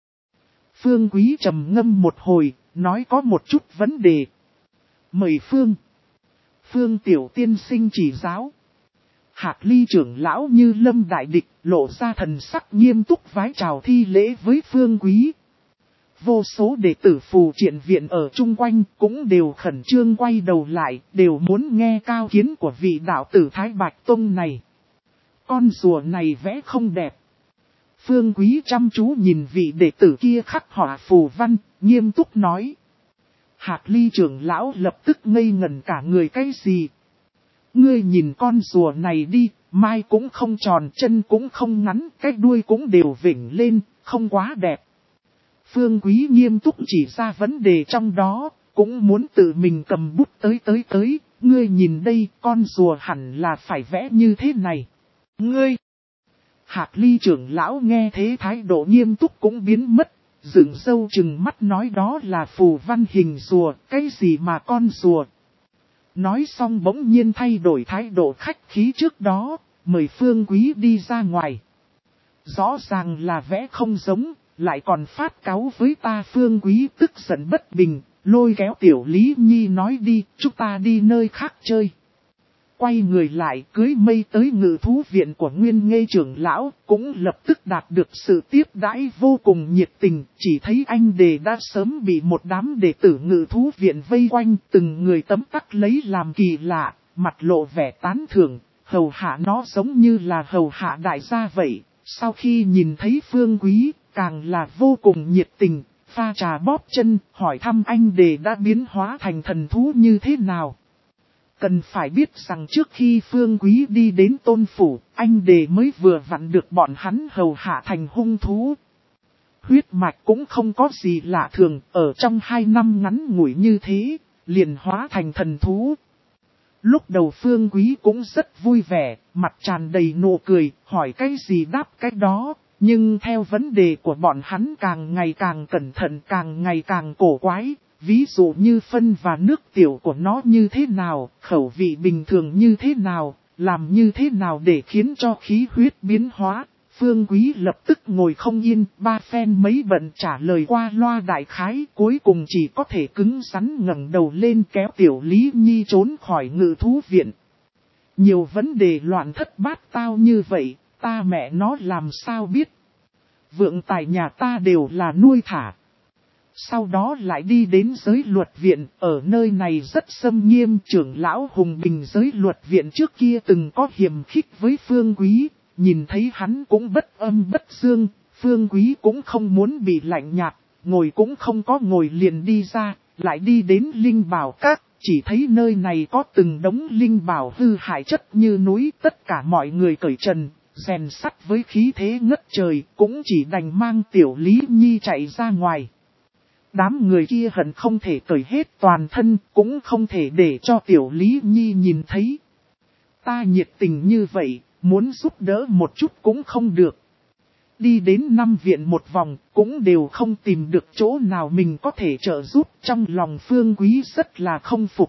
Phương Quý trầm ngâm một hồi, nói có một chút vấn đề. Mời Phương. Phương tiểu tiên sinh chỉ giáo. Hạc Ly trưởng lão như lâm đại địch, lộ ra thần sắc nghiêm túc vái chào thi lễ với Phương Quý. Vô số đệ tử phù triện viện ở chung quanh cũng đều khẩn trương quay đầu lại, đều muốn nghe cao kiến của vị đạo tử Thái Bạch Tông này. Con rùa này vẽ không đẹp. Phương Quý chăm chú nhìn vị đệ tử kia khắc họa phù văn, nghiêm túc nói. Hạc Ly trưởng lão lập tức ngây ngẩn cả người. Cái gì? Ngươi nhìn con rùa này đi, mai cũng không tròn, chân cũng không ngắn, cái đuôi cũng đều vểnh lên, không quá đẹp. Phương Quý nghiêm túc chỉ ra vấn đề trong đó, cũng muốn tự mình cầm bút tới tới tới, ngươi nhìn đây, con rùa hẳn là phải vẽ như thế này. Ngươi! Hạc Ly trưởng lão nghe thế thái độ nghiêm túc cũng biến mất, dựng râu chừng mắt nói đó là phù văn hình rùa, cái gì mà con rùa. Nói xong bỗng nhiên thay đổi thái độ khách khí trước đó, mời Phương Quý đi ra ngoài. Rõ ràng là vẽ không giống, lại còn phát cáu với ta. Phương Quý tức giận bất bình, lôi kéo Tiểu Lý Nhi nói đi, chúng ta đi nơi khác chơi. Quay người lại cưới mây tới ngự thú viện của Nguyên Nghê trưởng lão, cũng lập tức đạt được sự tiếp đãi vô cùng nhiệt tình, chỉ thấy anh đề đã sớm bị một đám đệ tử ngự thú viện vây quanh, từng người tấm tắc lấy làm kỳ lạ, mặt lộ vẻ tán thưởng, hầu hạ nó giống như là hầu hạ đại gia vậy. Sau khi nhìn thấy Phương Quý, càng là vô cùng nhiệt tình, pha trà bóp chân, hỏi thăm anh đề đã biến hóa thành thần thú như thế nào. Cần phải biết rằng trước khi Phương Quý đi đến Tôn Phủ, anh đề mới vừa vặn được bọn hắn hầu hạ thành hung thú. Huyết mạch cũng không có gì lạ thường, ở trong hai năm ngắn ngủi như thế, liền hóa thành thần thú. Lúc đầu Phương Quý cũng rất vui vẻ, mặt tràn đầy nụ cười, hỏi cái gì đáp cái đó. Nhưng theo vấn đề của bọn hắn càng ngày càng cẩn thận, càng ngày càng cổ quái. Ví dụ như phân và nước tiểu của nó như thế nào, khẩu vị bình thường như thế nào, làm như thế nào để khiến cho khí huyết biến hóa. Phương Quý lập tức ngồi không yên, ba phen mấy bận trả lời qua loa đại khái, cuối cùng chỉ có thể cứng rắn ngẩng đầu lên kéo Tiểu Lý Nhi trốn khỏi ngự thú viện. Nhiều vấn đề loạn thất bát tao như vậy, ta mẹ nó làm sao biết. Vượng tài nhà ta đều là nuôi thả. Sau đó lại đi đến giới luật viện, ở nơi này rất xâm nghiêm. Trưởng lão Hùng Bình giới luật viện trước kia từng có hiềm khích với Phương Quý, nhìn thấy hắn cũng bất âm bất dương, Phương Quý cũng không muốn bị lạnh nhạt, ngồi cũng không có ngồi liền đi ra, lại đi đến Linh Bảo Các, chỉ thấy nơi này có từng đống linh bảo hư hại chất như núi, tất cả mọi người cởi trần, rèn sắt với khí thế ngất trời, cũng chỉ đành mang Tiểu Lý Nhi chạy ra ngoài. Đám người kia hận không thể cởi hết toàn thân, cũng không thể để cho Tiểu Lý Nhi nhìn thấy. Ta nhiệt tình như vậy, muốn giúp đỡ một chút cũng không được. Đi đến năm viện một vòng, cũng đều không tìm được chỗ nào mình có thể trợ giúp, trong lòng Phương Quý rất là không phục.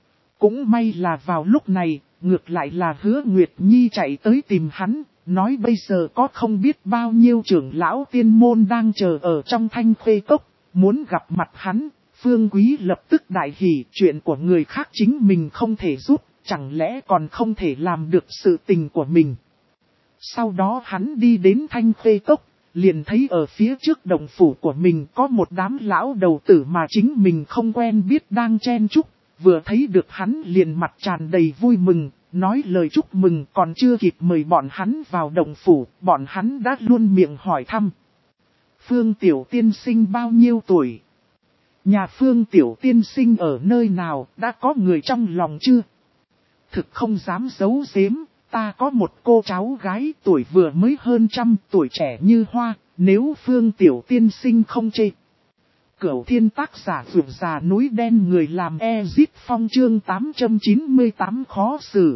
Cũng may là vào lúc này, ngược lại là Hứa Nguyệt Nhi chạy tới tìm hắn, nói bây giờ có không biết bao nhiêu trưởng lão tiên môn đang chờ ở trong Thanh Khê Cốc, muốn gặp mặt hắn. Phương Quý lập tức đại hỉ, chuyện của người khác chính mình không thể giúp, chẳng lẽ còn không thể làm được sự tình của mình. Sau đó hắn đi đến Thanh Khê Cốc, liền thấy ở phía trước động phủ của mình có một đám lão đầu tử mà chính mình không quen biết đang chen chúc, vừa thấy được hắn liền mặt tràn đầy vui mừng, nói lời chúc mừng còn chưa kịp mời bọn hắn vào động phủ, bọn hắn đã luôn miệng hỏi thăm. Phương Tiểu Tiên Sinh bao nhiêu tuổi? Nhà Phương Tiểu Tiên Sinh ở nơi nào, đã có người trong lòng chưa? Thực không dám giấu giếm, ta có một cô cháu gái tuổi vừa mới hơn trăm, tuổi trẻ như hoa, nếu Phương Tiểu Tiên Sinh không chê. Cửu Thiên tác giả vượt già núi đen người làm Ezit Phong chương tám trăm chín mươi tám khó xử.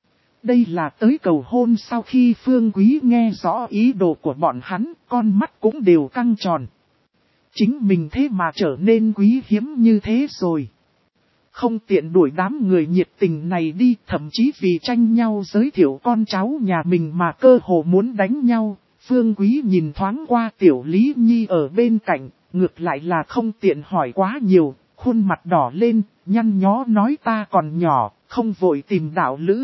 Đây là tới cầu hôn sau khi Phương Quý nghe rõ ý đồ của bọn hắn, con mắt cũng đều căng tròn. Chính mình thế mà trở nên quý hiếm như thế rồi. Không tiện đuổi đám người nhiệt tình này đi, thậm chí vì tranh nhau giới thiệu con cháu nhà mình mà cơ hồ muốn đánh nhau. Phương Quý nhìn thoáng qua Tiểu Lý Nhi ở bên cạnh, ngược lại là không tiện hỏi quá nhiều, khuôn mặt đỏ lên, nhăn nhó nói ta còn nhỏ, không vội tìm đạo lữ.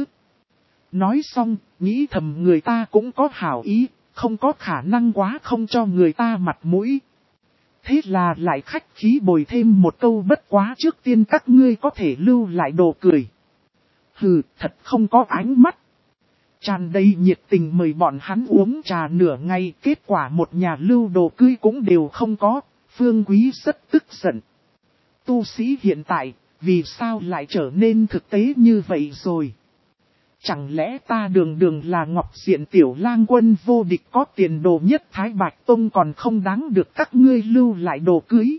Nói xong, nghĩ thầm người ta cũng có hảo ý, không có khả năng quá không cho người ta mặt mũi. Thế là lại khách khí bồi thêm một câu bất quá trước tiên các ngươi có thể lưu lại đồ cười. Hừ, thật không có ánh mắt. Tràn đầy nhiệt tình mời bọn hắn uống trà nửa ngày, kết quả một nhà lưu đồ cưới cũng đều không có, Phương Quý rất tức giận. Tu sĩ hiện tại, vì sao lại trở nên thực tế như vậy rồi? Chẳng lẽ ta đường đường là ngọc diện tiểu lang quân vô địch có tiền đồ nhất Thái Bạch Tông còn không đáng được các ngươi lưu lại đồ cưới?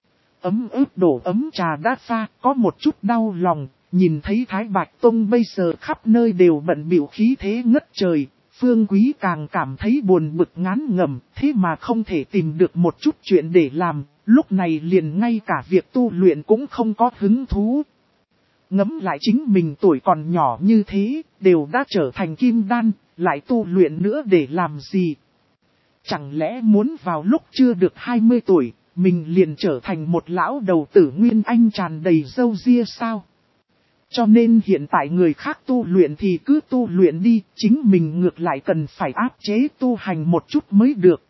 Ấm ướp đổ ấm trà đã pha, có một chút đau lòng, nhìn thấy Thái Bạch Tông bây giờ khắp nơi đều bận bịu khí thế ngất trời, Phương Quý càng cảm thấy buồn bực ngán ngẩm, thế mà không thể tìm được một chút chuyện để làm, lúc này liền ngay cả việc tu luyện cũng không có hứng thú. Ngẫm lại chính mình tuổi còn nhỏ như thế, đều đã trở thành kim đan, lại tu luyện nữa để làm gì? Chẳng lẽ muốn vào lúc chưa được hai mươi tuổi, mình liền trở thành một lão đầu tử Nguyên Anh tràn đầy râu ria sao? Cho nên hiện tại người khác tu luyện thì cứ tu luyện đi, chính mình ngược lại cần phải áp chế tu hành một chút mới được.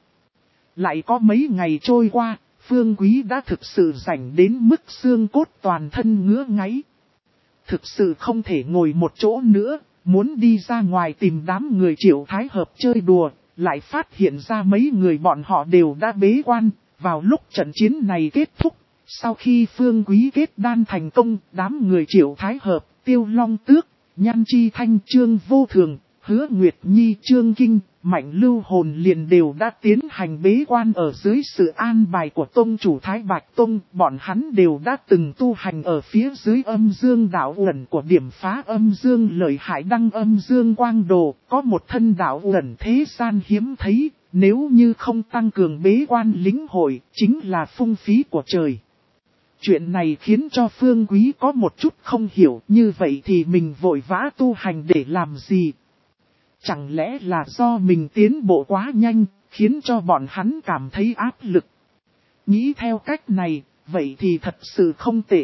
Lại có mấy ngày trôi qua, Phương Quý đã thực sự rảnh đến mức xương cốt toàn thân ngứa ngáy. Thực sự không thể ngồi một chỗ nữa, muốn đi ra ngoài tìm đám người Triệu Thái Hợp chơi đùa, lại phát hiện ra mấy người bọn họ đều đã bế quan. Vào lúc trận chiến này kết thúc, sau khi Phương Quý kết đan thành công, đám người Triệu Thái Hợp, Tiêu Long Tước, Nhan Chi Thanh, Trương Vô Thường, Hứa Nguyệt Nhi, Trương Kinh, Mạnh Lưu Hồn liền đều đã tiến hành bế quan ở dưới sự an bài của Tông chủ Thái Bạch Tông. Bọn hắn đều đã từng tu hành ở phía dưới âm dương đạo uẩn của điểm phá âm dương lợi hại đăng âm dương quang đồ, có một thân đạo uẩn thế gian hiếm thấy, nếu như không tăng cường bế quan lính hội, chính là phung phí của trời. Chuyện này khiến cho Phương Quý có một chút không hiểu, như vậy thì mình vội vã tu hành để làm gì? Chẳng lẽ là do mình tiến bộ quá nhanh, khiến cho bọn hắn cảm thấy áp lực? Nghĩ theo cách này, vậy thì thật sự không tệ.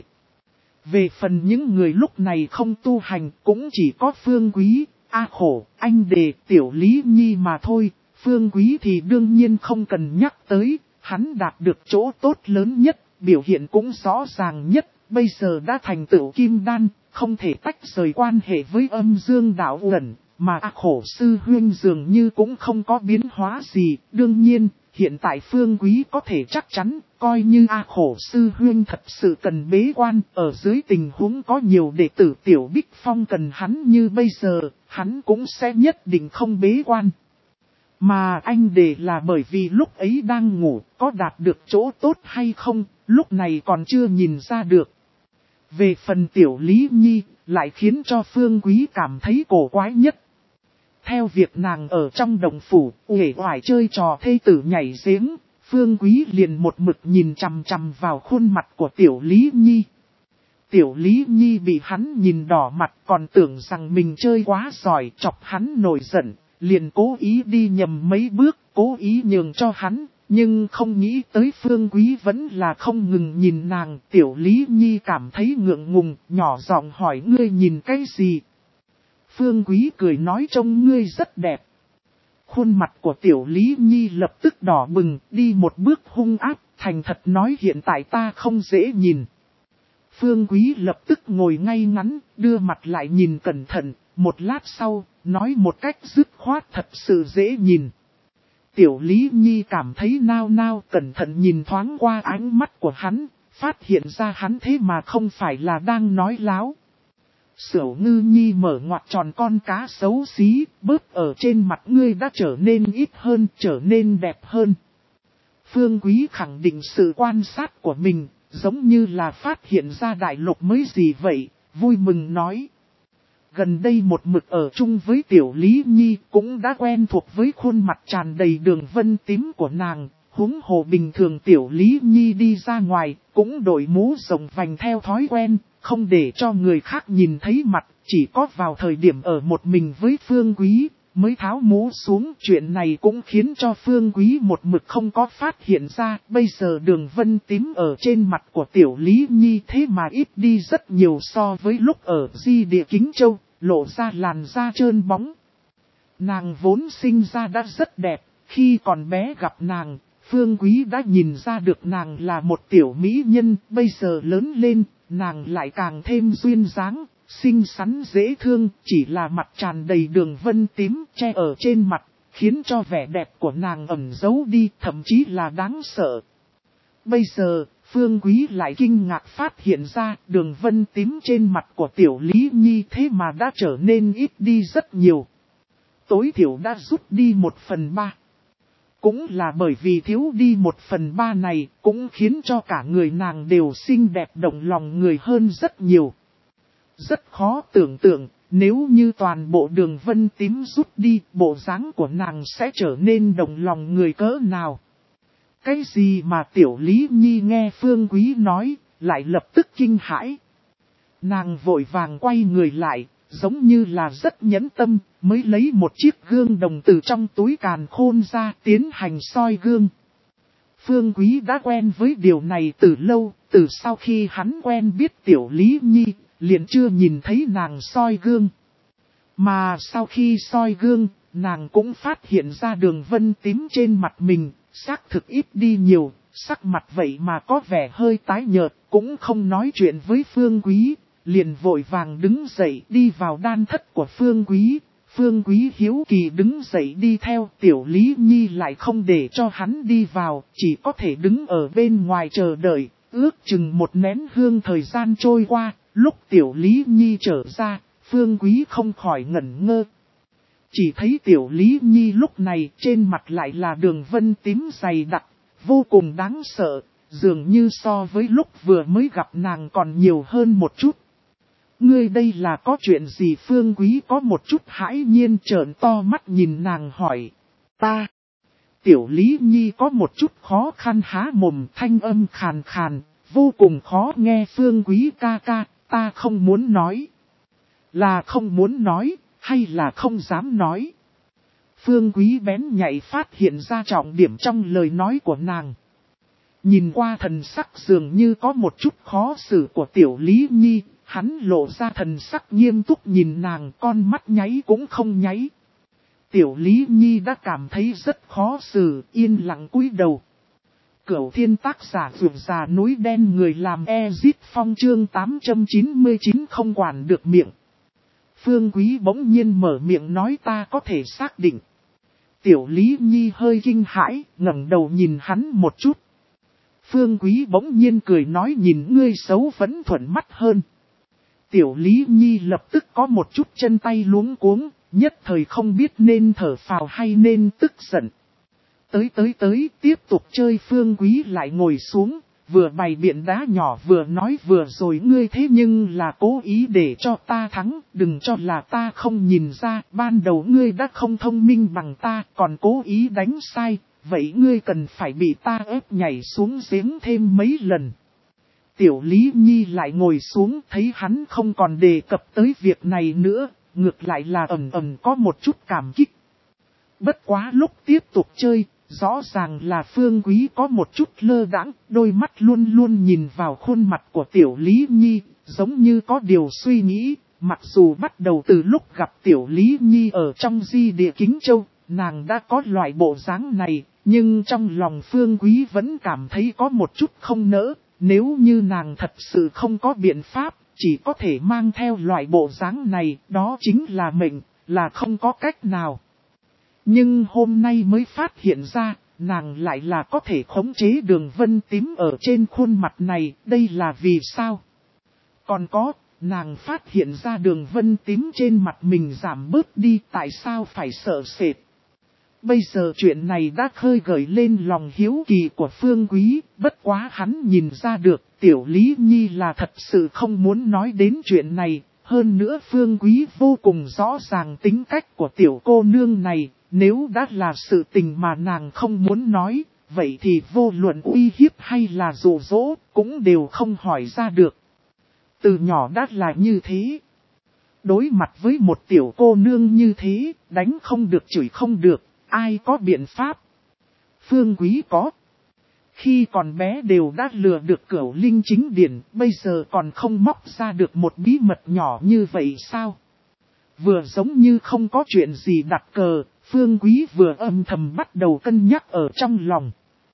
Về phần những người lúc này không tu hành cũng chỉ có Phương Quý, A Khổ, Anh Đề, Tiểu Lý Nhi mà thôi. Phương Quý thì đương nhiên không cần nhắc tới, hắn đạt được chỗ tốt lớn nhất, biểu hiện cũng rõ ràng nhất, bây giờ đã thành tựu kim đan, không thể tách rời quan hệ với âm dương đạo uẩn. Mà A Khổ sư huynh dường như cũng không có biến hóa gì, đương nhiên, hiện tại Phương Quý có thể chắc chắn, coi như A Khổ sư huynh thật sự cần bế quan, ở dưới tình huống có nhiều đệ tử Tiểu Bích Phong cần hắn như bây giờ, hắn cũng sẽ nhất định không bế quan. Mà anh Đề là bởi vì lúc ấy đang ngủ, có đạt được chỗ tốt hay không, lúc này còn chưa nhìn ra được. Về phần Tiểu Lý Nhi, lại khiến cho Phương Quý cảm thấy cổ quái nhất. Theo việc nàng ở trong đồng phủ, uể oải chơi trò thê tử nhảy giếng, Phương Quý liền một mực nhìn chằm chằm vào khuôn mặt của Tiểu Lý Nhi. Tiểu Lý Nhi bị hắn nhìn đỏ mặt còn tưởng rằng mình chơi quá giỏi, chọc hắn nổi giận, liền cố ý đi nhầm mấy bước, cố ý nhường cho hắn, nhưng không nghĩ tới Phương Quý vẫn là không ngừng nhìn nàng. Tiểu Lý Nhi cảm thấy ngượng ngùng, nhỏ giọng hỏi ngươi nhìn cái gì? Phương Quý cười nói trông ngươi rất đẹp. Khuôn mặt của Tiểu Lý Nhi lập tức đỏ bừng, đi một bước hung ác, thành thật nói hiện tại ta không dễ nhìn. Phương Quý lập tức ngồi ngay ngắn, đưa mặt lại nhìn cẩn thận, một lát sau, nói một cách dứt khoát thật sự dễ nhìn. Tiểu Lý Nhi cảm thấy nao nao cẩn thận nhìn thoáng qua ánh mắt của hắn, phát hiện ra hắn thế mà không phải là đang nói láo. Sửu Ngư Nhi mở ngoặt tròn con cá xấu xí, bớt ở trên mặt ngươi đã trở nên ít hơn, trở nên đẹp hơn. Phương Quý khẳng định sự quan sát của mình, giống như là phát hiện ra đại lục mới gì vậy, vui mừng nói. Gần đây một mực ở chung với Tiểu Lý Nhi cũng đã quen thuộc với khuôn mặt tràn đầy đường vân tím của nàng. Huống hồ bình thường Tiểu Lý Nhi đi ra ngoài cũng đội mũ rộng vành theo thói quen, không để cho người khác nhìn thấy mặt, chỉ có vào thời điểm ở một mình với Phương Quý mới tháo mũ xuống. Chuyện này cũng khiến cho Phương Quý một mực không có phát hiện ra, bây giờ đường vân tím ở trên mặt của Tiểu Lý Nhi thế mà ít đi rất nhiều so với lúc ở Di Địa Kính Châu, lộ ra làn da trơn bóng. Nàng vốn sinh ra đã rất đẹp, khi còn bé gặp nàng, Phương Quý đã nhìn ra được nàng là một tiểu mỹ nhân, bây giờ lớn lên, nàng lại càng thêm duyên dáng, xinh xắn dễ thương, chỉ là mặt tràn đầy đường vân tím che ở trên mặt, khiến cho vẻ đẹp của nàng ẩn giấu đi, thậm chí là đáng sợ. Bây giờ, Phương Quý lại kinh ngạc phát hiện ra đường vân tím trên mặt của Tiểu Lý Nhi thế mà đã trở nên ít đi rất nhiều. Tối thiểu đã rút đi một phần ba. Cũng là bởi vì thiếu đi một phần ba này, cũng khiến cho cả người nàng đều xinh đẹp động lòng người hơn rất nhiều. Rất khó tưởng tượng, nếu như toàn bộ đường vân tím rút đi, bộ dáng của nàng sẽ trở nên động lòng người cỡ nào. Cái gì mà Tiểu Lý Nhi nghe Phương Quý nói, lại lập tức kinh hãi. Nàng vội vàng quay người lại, giống như là rất nhẫn tâm, mới lấy một chiếc gương đồng từ trong túi càn khôn ra tiến hành soi gương. Phương Quý đã quen với điều này từ lâu, từ sau khi hắn quen biết Tiểu Lý Nhi, liền chưa nhìn thấy nàng soi gương. Mà sau khi soi gương, nàng cũng phát hiện ra đường vân tím trên mặt mình, xác thực ít đi nhiều, sắc mặt vậy mà có vẻ hơi tái nhợt, cũng không nói chuyện với Phương Quý, liền vội vàng đứng dậy đi vào đan thất của Phương Quý. Phương Quý hiếu kỳ đứng dậy đi theo, Tiểu Lý Nhi lại không để cho hắn đi vào, chỉ có thể đứng ở bên ngoài chờ đợi, ước chừng một nén hương thời gian trôi qua, lúc Tiểu Lý Nhi trở ra, Phương Quý không khỏi ngẩn ngơ. Chỉ thấy Tiểu Lý Nhi lúc này trên mặt lại là đường vân tím dày đặc, vô cùng đáng sợ, dường như so với lúc vừa mới gặp nàng còn nhiều hơn một chút. Ngươi đây là có chuyện gì? Phương Quý có một chút hãi nhiên trợn to mắt nhìn nàng hỏi. Ta. Tiểu Lý Nhi có một chút khó khăn há mồm, thanh âm khàn khàn, vô cùng khó nghe. Phương Quý ca ca, ta không muốn nói. Là không muốn nói, hay là không dám nói? Phương Quý bén nhạy phát hiện ra trọng điểm trong lời nói của nàng. Nhìn qua thần sắc dường như có một chút khó xử của Tiểu Lý Nhi, hắn lộ ra thần sắc nghiêm túc nhìn nàng, con mắt nháy cũng không nháy. Tiểu Lý Nhi đã cảm thấy rất khó xử, yên lặng cúi đầu. Cửu Thiên tác giả vượt già núi đen, người làm Ezit Phong chương tám trăm chín mươi chín không quản được miệng. Phương Quý bỗng nhiên mở miệng nói ta có thể xác định. Tiểu Lý Nhi hơi kinh hãi, ngẩng đầu nhìn hắn một chút. Phương Quý bỗng nhiên cười nói nhìn ngươi xấu vẫn thuận mắt hơn. Tiểu Lý Nhi lập tức có một chút chân tay luống cuống, nhất thời không biết nên thở phào hay nên tức giận. Tới tới tới tiếp tục chơi. Phương Quý lại ngồi xuống, vừa bày biện đá nhỏ vừa nói vừa rồi ngươi thế nhưng là cố ý để cho ta thắng, đừng cho là ta không nhìn ra, ban đầu ngươi đã không thông minh bằng ta, còn cố ý đánh sai, vậy ngươi cần phải bị ta ép nhảy xuống giếng thêm mấy lần. Tiểu Lý Nhi lại ngồi xuống thấy hắn không còn đề cập tới việc này nữa, ngược lại là ẩn ẩn có một chút cảm kích. Bất quá lúc tiếp tục chơi, rõ ràng là Phương Quý có một chút lơ đãng, đôi mắt luôn luôn nhìn vào khuôn mặt của Tiểu Lý Nhi, giống như có điều suy nghĩ, mặc dù bắt đầu từ lúc gặp Tiểu Lý Nhi ở trong di địa Kính Châu, nàng đã có loại bộ dáng này, nhưng trong lòng Phương Quý vẫn cảm thấy có một chút không nỡ, nếu như nàng thật sự không có biện pháp, chỉ có thể mang theo loại bộ dáng này, đó chính là mệnh, là không có cách nào. Nhưng hôm nay mới phát hiện ra, nàng lại là có thể khống chế đường vân tím ở trên khuôn mặt này, đây là vì sao? Còn có, nàng phát hiện ra đường vân tím trên mặt mình giảm bớt đi, tại sao phải sợ sệt? Bây giờ chuyện này đã khơi gợi lên lòng hiếu kỳ của Phương Quý, bất quá hắn nhìn ra được, Tiểu Lý Nhi là thật sự không muốn nói đến chuyện này, hơn nữa Phương Quý vô cùng rõ ràng tính cách của tiểu cô nương này. Nếu đã là sự tình mà nàng không muốn nói, vậy thì vô luận uy hiếp hay là dụ dỗ, cũng đều không hỏi ra được. Từ nhỏ đã là như thế. Đối mặt với một tiểu cô nương như thế, đánh không được chửi không được, ai có biện pháp? Phương Quý có. Khi còn bé đều đã lừa được Cửu Linh Chính Điển, bây giờ còn không móc ra được một bí mật nhỏ như vậy sao? Vừa giống như không có chuyện gì đặt cờ, Phương Quý vừa âm thầm bắt đầu cân nhắc ở trong lòng.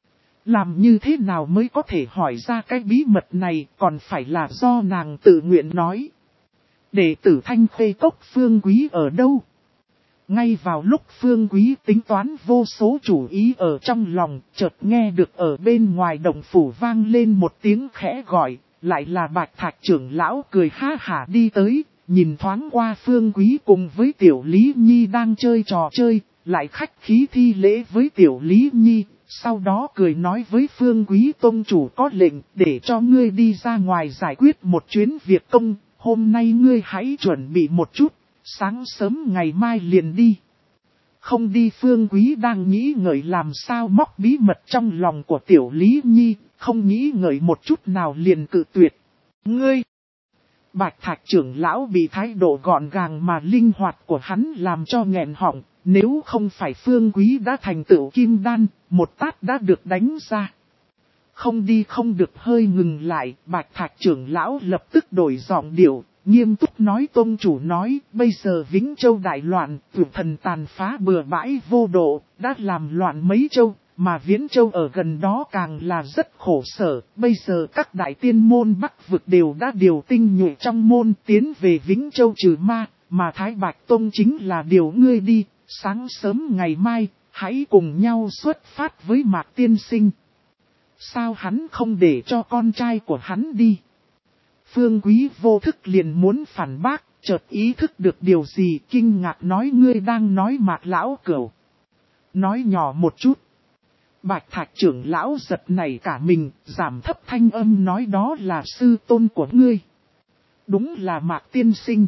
Làm như thế nào mới có thể hỏi ra cái bí mật này, còn phải là do nàng tự nguyện nói. Đệ tử Thanh Khê Cốc Phương Quý ở đâu? Ngay vào lúc Phương Quý tính toán vô số chủ ý ở trong lòng, chợt nghe được ở bên ngoài động phủ vang lên một tiếng khẽ gọi, lại là Bạch Thạch trưởng lão cười ha hả đi tới. Nhìn thoáng qua Phương Quý cùng với Tiểu Lý Nhi đang chơi trò chơi, lại khách khí thi lễ với Tiểu Lý Nhi, sau đó cười nói với Phương Quý tông chủ có lệnh để cho ngươi đi ra ngoài giải quyết một chuyến việc công, hôm nay ngươi hãy chuẩn bị một chút, sáng sớm ngày mai liền đi. Không đi Phương Quý đang nghĩ ngợi làm sao móc bí mật trong lòng của Tiểu Lý Nhi, không nghĩ ngợi một chút nào liền cự tuyệt. Ngươi! Bạch Thạch trưởng lão bị thái độ gọn gàng mà linh hoạt của hắn làm cho nghẹn họng, nếu không phải Phương Quý đã thành tựu kim đan, một tát đã được đánh ra. Không đi không được hơi ngừng lại, Bạch Thạch trưởng lão lập tức đổi giọng điệu, nghiêm túc nói tông chủ nói, bây giờ Vĩnh Châu đại loạn, tử thần tàn phá bừa bãi vô độ, đã làm loạn mấy châu. Mà Viễn Châu ở gần đó càng là rất khổ sở, bây giờ các đại tiên môn Bắc vực đều đã điều tinh nhuệ trong môn tiến về Vĩnh Châu trừ ma, mà Thái Bạch Tông chính là điều ngươi đi, sáng sớm ngày mai, hãy cùng nhau xuất phát với Mạc Tiên Sinh. Sao hắn không để cho con trai của hắn đi? Phương Quý vô thức liền muốn phản bác, chợt ý thức được điều gì kinh ngạc nói ngươi đang nói Mạc Lão Cửu. Nói nhỏ một chút. Bạch Thạch trưởng lão giật nảy cả mình, giảm thấp thanh âm nói đó là sư tôn của ngươi. Đúng là Mạc Tiên Sinh.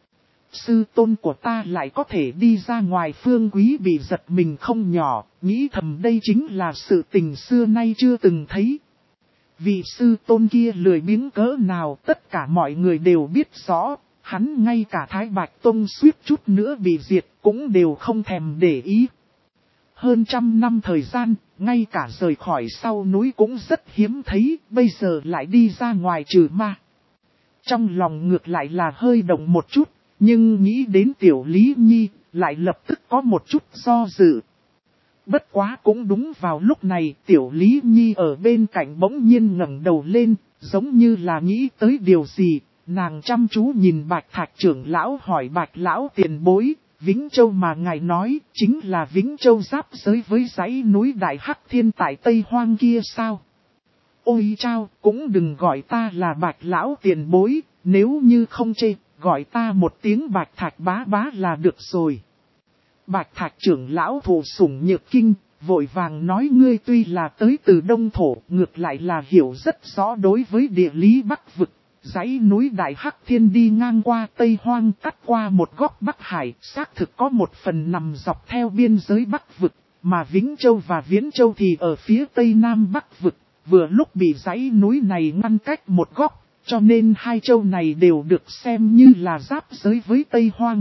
Sư tôn của ta lại có thể đi ra ngoài. Phương Quý bị giật mình không nhỏ, nghĩ thầm đây chính là sự tình xưa nay chưa từng thấy. Vị sư tôn kia lười biếng cỡ nào tất cả mọi người đều biết rõ, hắn ngay cả Thái Bạch Tông suýt chút nữa bị diệt cũng đều không thèm để ý. Hơn trăm năm thời gian, ngay cả rời khỏi sau núi cũng rất hiếm thấy, bây giờ lại đi ra ngoài trừ ma. Trong lòng ngược lại là hơi động một chút, nhưng nghĩ đến Tiểu Lý Nhi, lại lập tức có một chút do dự. Bất quá cũng đúng vào lúc này, Tiểu Lý Nhi ở bên cạnh bỗng nhiên ngẩng đầu lên, giống như là nghĩ tới điều gì, nàng chăm chú nhìn Bạch Thạch trưởng lão hỏi Bạch lão tiền bối. Vĩnh Châu mà ngài nói chính là Vĩnh Châu giáp giới với dãy núi Đại Hắc Thiên tại Tây Hoang kia sao? Ôi chao, cũng đừng gọi ta là Bạch lão tiền bối, nếu như không chê, gọi ta một tiếng Bạch Thạch bá bá là được rồi. Bạch Thạch trưởng lão thụ sủng nhược kinh, vội vàng nói ngươi tuy là tới từ Đông Thổ, ngược lại là hiểu rất rõ đối với địa lý Bắc Vực. Dãy núi Đại Hắc Thiên đi ngang qua Tây Hoang cắt qua một góc Bắc Hải, xác thực có một phần nằm dọc theo biên giới Bắc Vực, mà Vĩnh Châu và Viễn Châu thì ở phía Tây Nam Bắc Vực, vừa lúc bị dãy núi này ngăn cách một góc, cho nên hai châu này đều được xem như là giáp giới với Tây Hoang.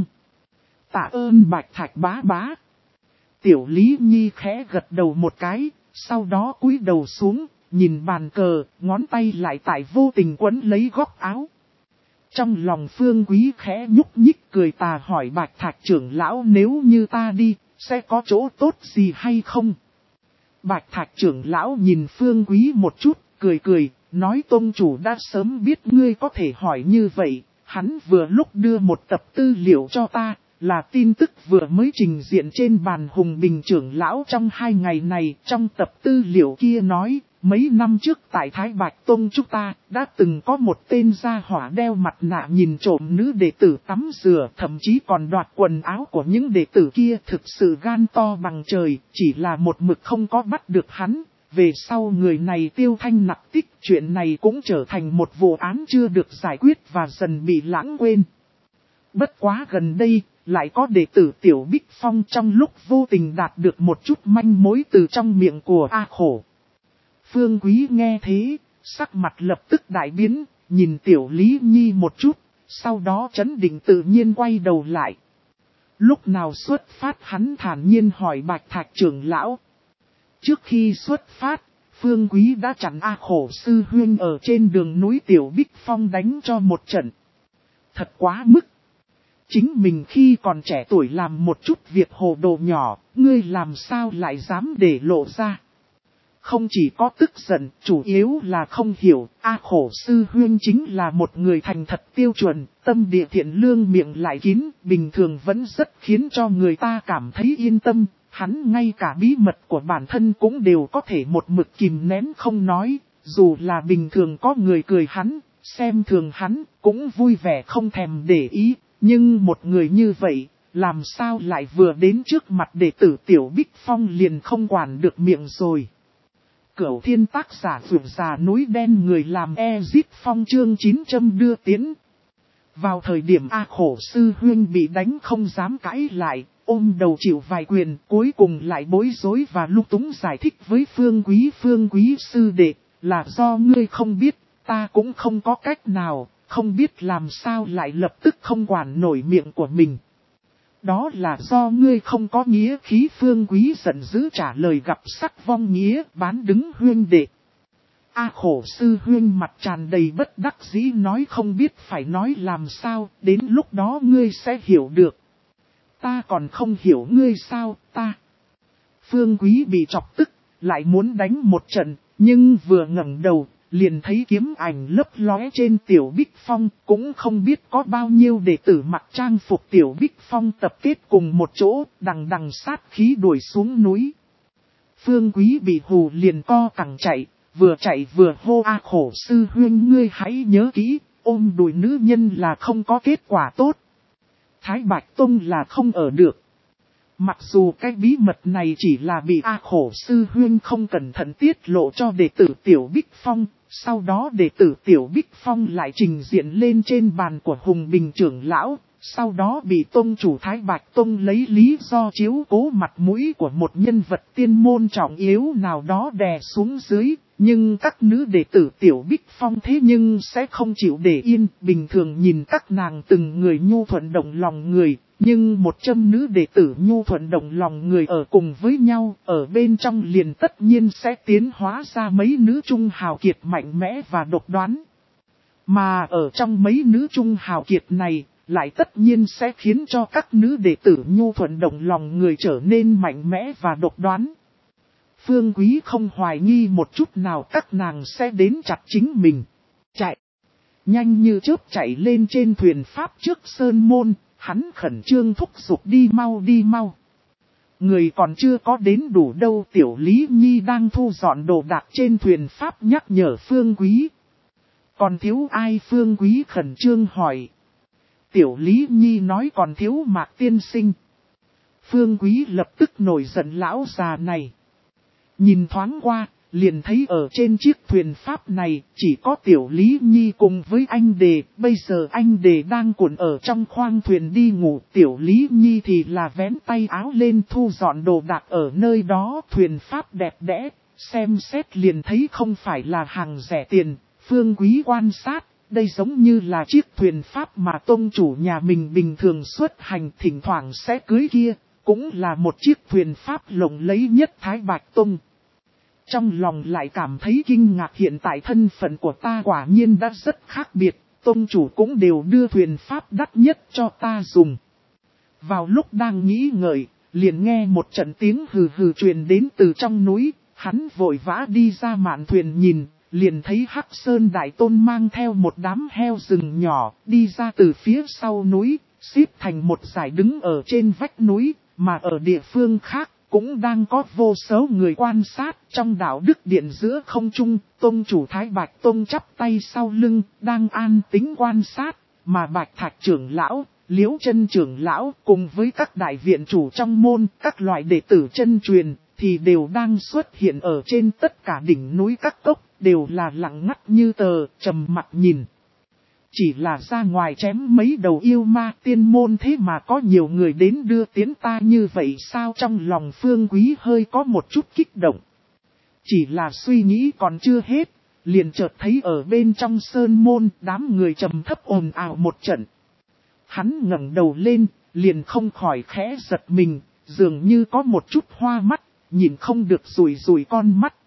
Tạ ơn Bạch Thạch bá bá. Tiểu Lý Nhi khẽ gật đầu một cái, sau đó cúi đầu xuống, nhìn bàn cờ, ngón tay lại tại vô tình quấn lấy góc áo. Trong lòng Phương Quý khẽ nhúc nhích cười tà hỏi Bạch Thạch trưởng lão nếu như ta đi, sẽ có chỗ tốt gì hay không? Bạch Thạch trưởng lão nhìn Phương Quý một chút, cười cười, nói tông chủ đã sớm biết ngươi có thể hỏi như vậy, hắn vừa lúc đưa một tập tư liệu cho ta. Là tin tức vừa mới trình diện trên bàn Hùng Bình trưởng lão trong hai ngày này. Trong tập tư liệu kia nói, mấy năm trước tại Thái Bạch Tông chúng ta đã từng có một tên gia hỏa đeo mặt nạ nhìn trộm nữ đệ tử tắm rửa, thậm chí còn đoạt quần áo của những đệ tử kia. Thực sự gan to bằng trời, chỉ là một mực không có bắt được hắn. Về sau người này tiêu thanh nặc tích, chuyện này cũng trở thành một vụ án chưa được giải quyết và dần bị lãng quên. Bất quá gần đây, lại có đệ tử Tiểu Bích Phong trong lúc vô tình đạt được một chút manh mối từ trong miệng của A Khổ. Phương Quý nghe thế, sắc mặt lập tức đại biến, nhìn Tiểu Lý Nhi một chút, sau đó trấn định tự nhiên quay đầu lại. Lúc nào xuất phát hắn thản nhiên hỏi Bạch Thạch trưởng lão. Trước khi xuất phát, Phương Quý đã chặn A Khổ sư huynh ở trên đường núi Tiểu Bích Phong đánh cho một trận. Thật quá mức. Chính mình khi còn trẻ tuổi làm một chút việc hồ đồ nhỏ, ngươi làm sao lại dám để lộ ra. Không chỉ có tức giận, chủ yếu là không hiểu, A Khổ sư huynh chính là một người thành thật tiêu chuẩn, tâm địa thiện lương miệng lại kín, bình thường vẫn rất khiến cho người ta cảm thấy yên tâm, hắn ngay cả bí mật của bản thân cũng đều có thể một mực kìm nén không nói, dù là bình thường có người cười hắn, xem thường hắn, cũng vui vẻ không thèm để ý. Nhưng một người như vậy, làm sao lại vừa đến trước mặt đệ tử Tiểu Bích Phong liền không quản được miệng rồi. Cửu Thiên tác giả vượt già núi đen người làm Ezit Phong chương chín trăm đưa tiến. Vào thời điểm A Khổ sư huynh bị đánh không dám cãi lại, ôm đầu chịu vài quyền, cuối cùng lại bối rối và lung túng giải thích với Phương Quý. Phương Quý sư đệ, là do ngươi không biết, ta cũng không có cách nào. Không biết làm sao lại lập tức không quản nổi miệng của mình. Đó là do ngươi không có nghĩa khí. Phương Quý giận dữ trả lời gặp sắc vong nghĩa bán đứng huyên đệ. A Khổ sư huyên mặt tràn đầy bất đắc dĩ nói không biết phải nói làm sao, đến lúc đó ngươi sẽ hiểu được. Ta còn không hiểu ngươi sao, ta. Phương Quý bị chọc tức, lại muốn đánh một trận, nhưng vừa ngẩng đầu. Liền thấy kiếm ảnh lấp lóe trên Tiểu Bích Phong, cũng không biết có bao nhiêu đệ tử mặc trang phục Tiểu Bích Phong tập kết cùng một chỗ, đằng đằng sát khí đuổi xuống núi. Phương Quý bị hù liền co cẳng chạy, vừa chạy vừa hô A Khổ sư huynh ngươi hãy nhớ kỹ, ôm đùi nữ nhân là không có kết quả tốt. Thái Bạch Tông là không ở được. Mặc dù cái bí mật này chỉ là bị A Khổ sư huynh không cẩn thận tiết lộ cho đệ tử Tiểu Bích Phong, sau đó đệ tử Tiểu Bích Phong lại trình diện lên trên bàn của Hùng Bình trưởng lão, sau đó bị tông chủ Thái Bạch Tông lấy lý do chiếu cố mặt mũi của một nhân vật tiên môn trọng yếu nào đó đè xuống dưới, nhưng các nữ đệ tử Tiểu Bích Phong thế nhưng sẽ không chịu để yên, bình thường nhìn các nàng từng người nhu thuận động lòng người. Nhưng một trăm nữ đệ tử nhu thuận động lòng người ở cùng với nhau, ở bên trong liền tất nhiên sẽ tiến hóa ra mấy nữ trung hào kiệt mạnh mẽ và độc đoán. Mà ở trong mấy nữ trung hào kiệt này, lại tất nhiên sẽ khiến cho các nữ đệ tử nhu thuận động lòng người trở nên mạnh mẽ và độc đoán. Phương Quý không hoài nghi một chút nào các nàng sẽ đến chặt chính mình. Chạy! Nhanh như chớp chạy lên trên thuyền pháp trước sơn môn. Hắn khẩn trương thúc giục đi mau đi mau. Người còn chưa có đến đủ đâu. Tiểu Lý Nhi đang thu dọn đồ đạc trên thuyền pháp nhắc nhở Phương Quý. Còn thiếu ai? Phương Quý khẩn trương hỏi. Tiểu Lý Nhi nói còn thiếu Mạc tiên sinh. Phương Quý lập tức nổi giận lão già này. Nhìn thoáng qua, liền thấy ở trên chiếc thuyền pháp này chỉ có Tiểu Lý Nhi cùng với anh Đề. Bây giờ anh Đề đang cuộn ở trong khoang thuyền đi ngủ. Tiểu Lý Nhi thì là vén tay áo lên thu dọn đồ đạc ở nơi đó. Thuyền pháp đẹp đẽ, xem xét liền thấy không phải là hàng rẻ tiền. Phương Quý quan sát, đây giống như là chiếc thuyền pháp mà tông chủ nhà mình bình thường xuất hành thỉnh thoảng sẽ cưới kia. Cũng là một chiếc thuyền pháp lộng lẫy nhất Thái Bạch Tông. Trong lòng lại cảm thấy kinh ngạc, hiện tại thân phận của ta quả nhiên đã rất khác biệt, tông chủ cũng đều đưa thuyền pháp đắt nhất cho ta dùng. Vào lúc đang nghĩ ngợi, liền nghe một trận tiếng hừ hừ truyền đến từ trong núi, hắn vội vã đi ra mạn thuyền nhìn, liền thấy Hắc Sơn Đại Tôn mang theo một đám heo rừng nhỏ, đi ra từ phía sau núi, xếp thành một dải đứng ở trên vách núi, mà ở địa phương khác. Cũng đang có vô số người quan sát. Trong đạo đức điện giữa không trung, tông chủ Thái Bạch Tông chắp tay sau lưng, đang an tĩnh quan sát, mà Bạch Thạch trưởng lão, Liễu Chân trưởng lão cùng với các đại viện chủ trong môn, các loại đệ tử chân truyền, thì đều đang xuất hiện ở trên tất cả đỉnh núi các cốc, đều là lặng ngắt như tờ, trầm mặt nhìn. Chỉ là ra ngoài chém mấy đầu yêu ma tiên môn thế mà có nhiều người đến đưa tiến ta như vậy sao? Trong lòng Phương Quý hơi có một chút kích động. Chỉ là suy nghĩ còn chưa hết, liền chợt thấy ở bên trong sơn môn đám người trầm thấp ồn ào một trận. Hắn ngẩng đầu lên, liền không khỏi khẽ giật mình, dường như có một chút hoa mắt, nhìn không được rủi rủi con mắt.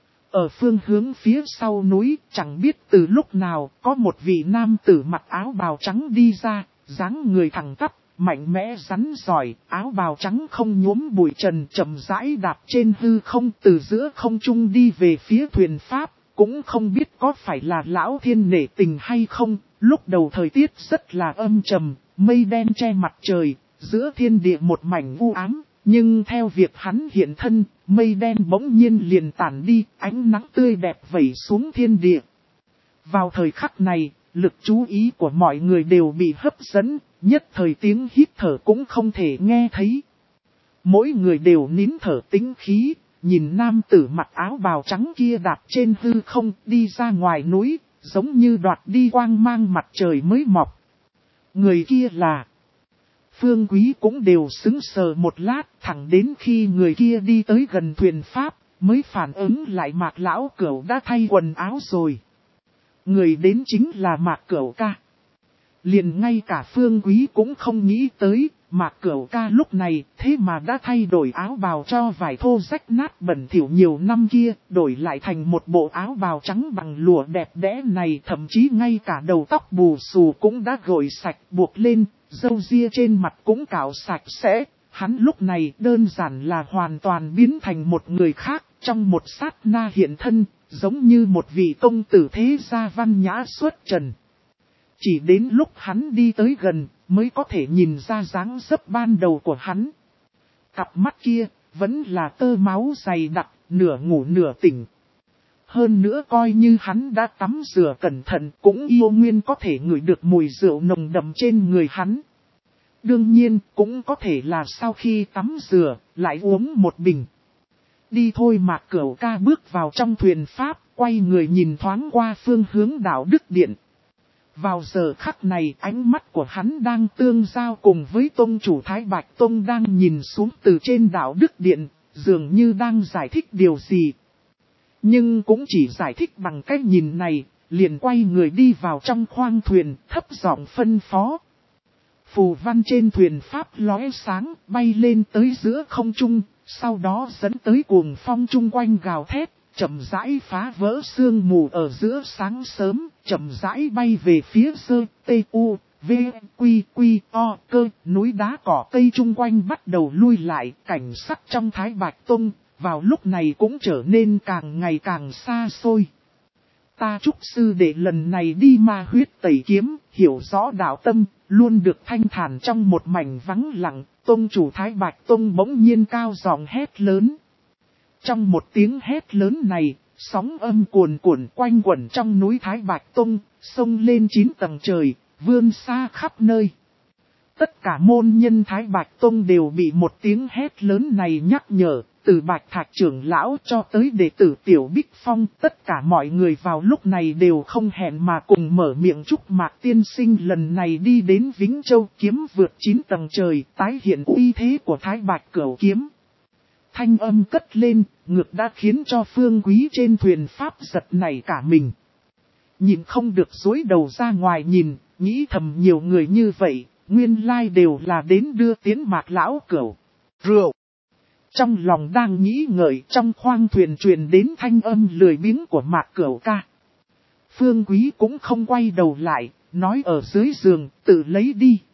Ở phương hướng phía sau núi, chẳng biết từ lúc nào, có một vị nam tử mặc áo bào trắng đi ra, dáng người thẳng tắp, mạnh mẽ rắn giỏi, áo bào trắng không nhuốm bụi trần, chậm rãi đạp trên hư không, từ giữa không trung đi về phía thuyền pháp, cũng không biết có phải là lão thiên nể tình hay không. Lúc đầu thời tiết rất là âm trầm, mây đen che mặt trời, giữa thiên địa một mảnh u ám. Nhưng theo việc hắn hiện thân, mây đen bỗng nhiên liền tản đi, ánh nắng tươi đẹp vẩy xuống thiên địa. Vào thời khắc này, lực chú ý của mọi người đều bị hấp dẫn, nhất thời tiếng hít thở cũng không thể nghe thấy. Mỗi người đều nín thở tĩnh khí, nhìn nam tử mặc áo bào trắng kia đạp trên hư không đi ra ngoài núi, giống như đoạt đi quang mang mặt trời mới mọc. Người kia là... Phương Quý cũng đều sững sờ một lát, thẳng đến khi người kia đi tới gần thuyền pháp, mới phản ứng lại Mạc Lão Cửu đã thay quần áo rồi. Người đến chính là Mạc Cửu ca. Liền ngay cả Phương Quý cũng không nghĩ tới, Mạc Cửu ca lúc này thế mà đã thay đổi áo bào cho vải thô rách nát bẩn thỉu nhiều năm kia, đổi lại thành một bộ áo bào trắng bằng lụa đẹp đẽ này, thậm chí ngay cả đầu tóc bù xù cũng đã gội sạch buộc lên. Râu ria trên mặt cũng cạo sạch sẽ, hắn lúc này đơn giản là hoàn toàn biến thành một người khác, trong một sát na hiện thân, giống như một vị công tử thế gia văn nhã xuất trần. Chỉ đến lúc hắn đi tới gần, mới có thể nhìn ra dáng dấp ban đầu của hắn. Cặp mắt kia, vẫn là tơ máu dày đặc, nửa ngủ nửa tỉnh. Hơn nữa coi như hắn đã tắm rửa cẩn thận cũng yêu nguyên có thể ngửi được mùi rượu nồng đậm trên người hắn. Đương nhiên cũng có thể là sau khi tắm rửa lại uống một bình. Đi thôi Mạc Cửu ca bước vào trong thuyền pháp, quay người nhìn thoáng qua phương hướng đạo đức điện. Vào giờ khắc này ánh mắt của hắn đang tương giao cùng với tông chủ Thái Bạch Tông đang nhìn xuống từ trên đạo đức điện, dường như đang giải thích điều gì. Nhưng cũng chỉ giải thích bằng cách nhìn này, liền quay người đi vào trong khoang thuyền, thấp giọng phân phó. Phù văn trên thuyền pháp lóe sáng, bay lên tới giữa không trung, sau đó dẫn tới cuồng phong chung quanh gào thét, chậm rãi phá vỡ sương mù ở giữa sáng sớm, chậm rãi bay về phía sơ, tê u, v, quy, quy, o, cơ, núi đá cỏ cây chung quanh bắt đầu lui lại, cảnh sắc trong Thái Bạch Tông. Vào lúc này cũng trở nên càng ngày càng xa xôi. Ta chúc sư đệ lần này đi ma huyết tẩy kiếm, hiểu rõ đạo tâm, luôn được thanh thản trong một mảnh vắng lặng. Tông chủ Thái Bạch Tông bỗng nhiên cao giọng hét lớn. Trong một tiếng hét lớn này, sóng âm cuồn cuộn quanh quẩn trong núi Thái Bạch Tông, sông lên chín tầng trời, vươn xa khắp nơi. Tất cả môn nhân Thái Bạch Tông đều bị một tiếng hét lớn này nhắc nhở, từ Bạch Thạch trưởng lão cho tới đệ tử Tiểu Bích Phong, tất cả mọi người vào lúc này đều không hẹn mà cùng mở miệng chúc Mạc tiên sinh lần này đi đến Vĩnh Châu kiếm vượt chín tầng trời, tái hiện uy thế của Thái Bạch Cửu kiếm. Thanh âm cất lên, ngược đã khiến cho Phương Quý trên thuyền pháp giật nảy cả mình. Nhìn không được dối đầu ra ngoài nhìn, nghĩ thầm nhiều người như vậy, nguyên lai đều là đến đưa tiến Mạc lão Cửu rượu. Trong lòng đang nghĩ ngợi, trong khoang thuyền truyền đến thanh âm lười biếng của Mạc Cửu ca. Phương Quý cũng không quay đầu lại, nói ở dưới giường, tự lấy đi.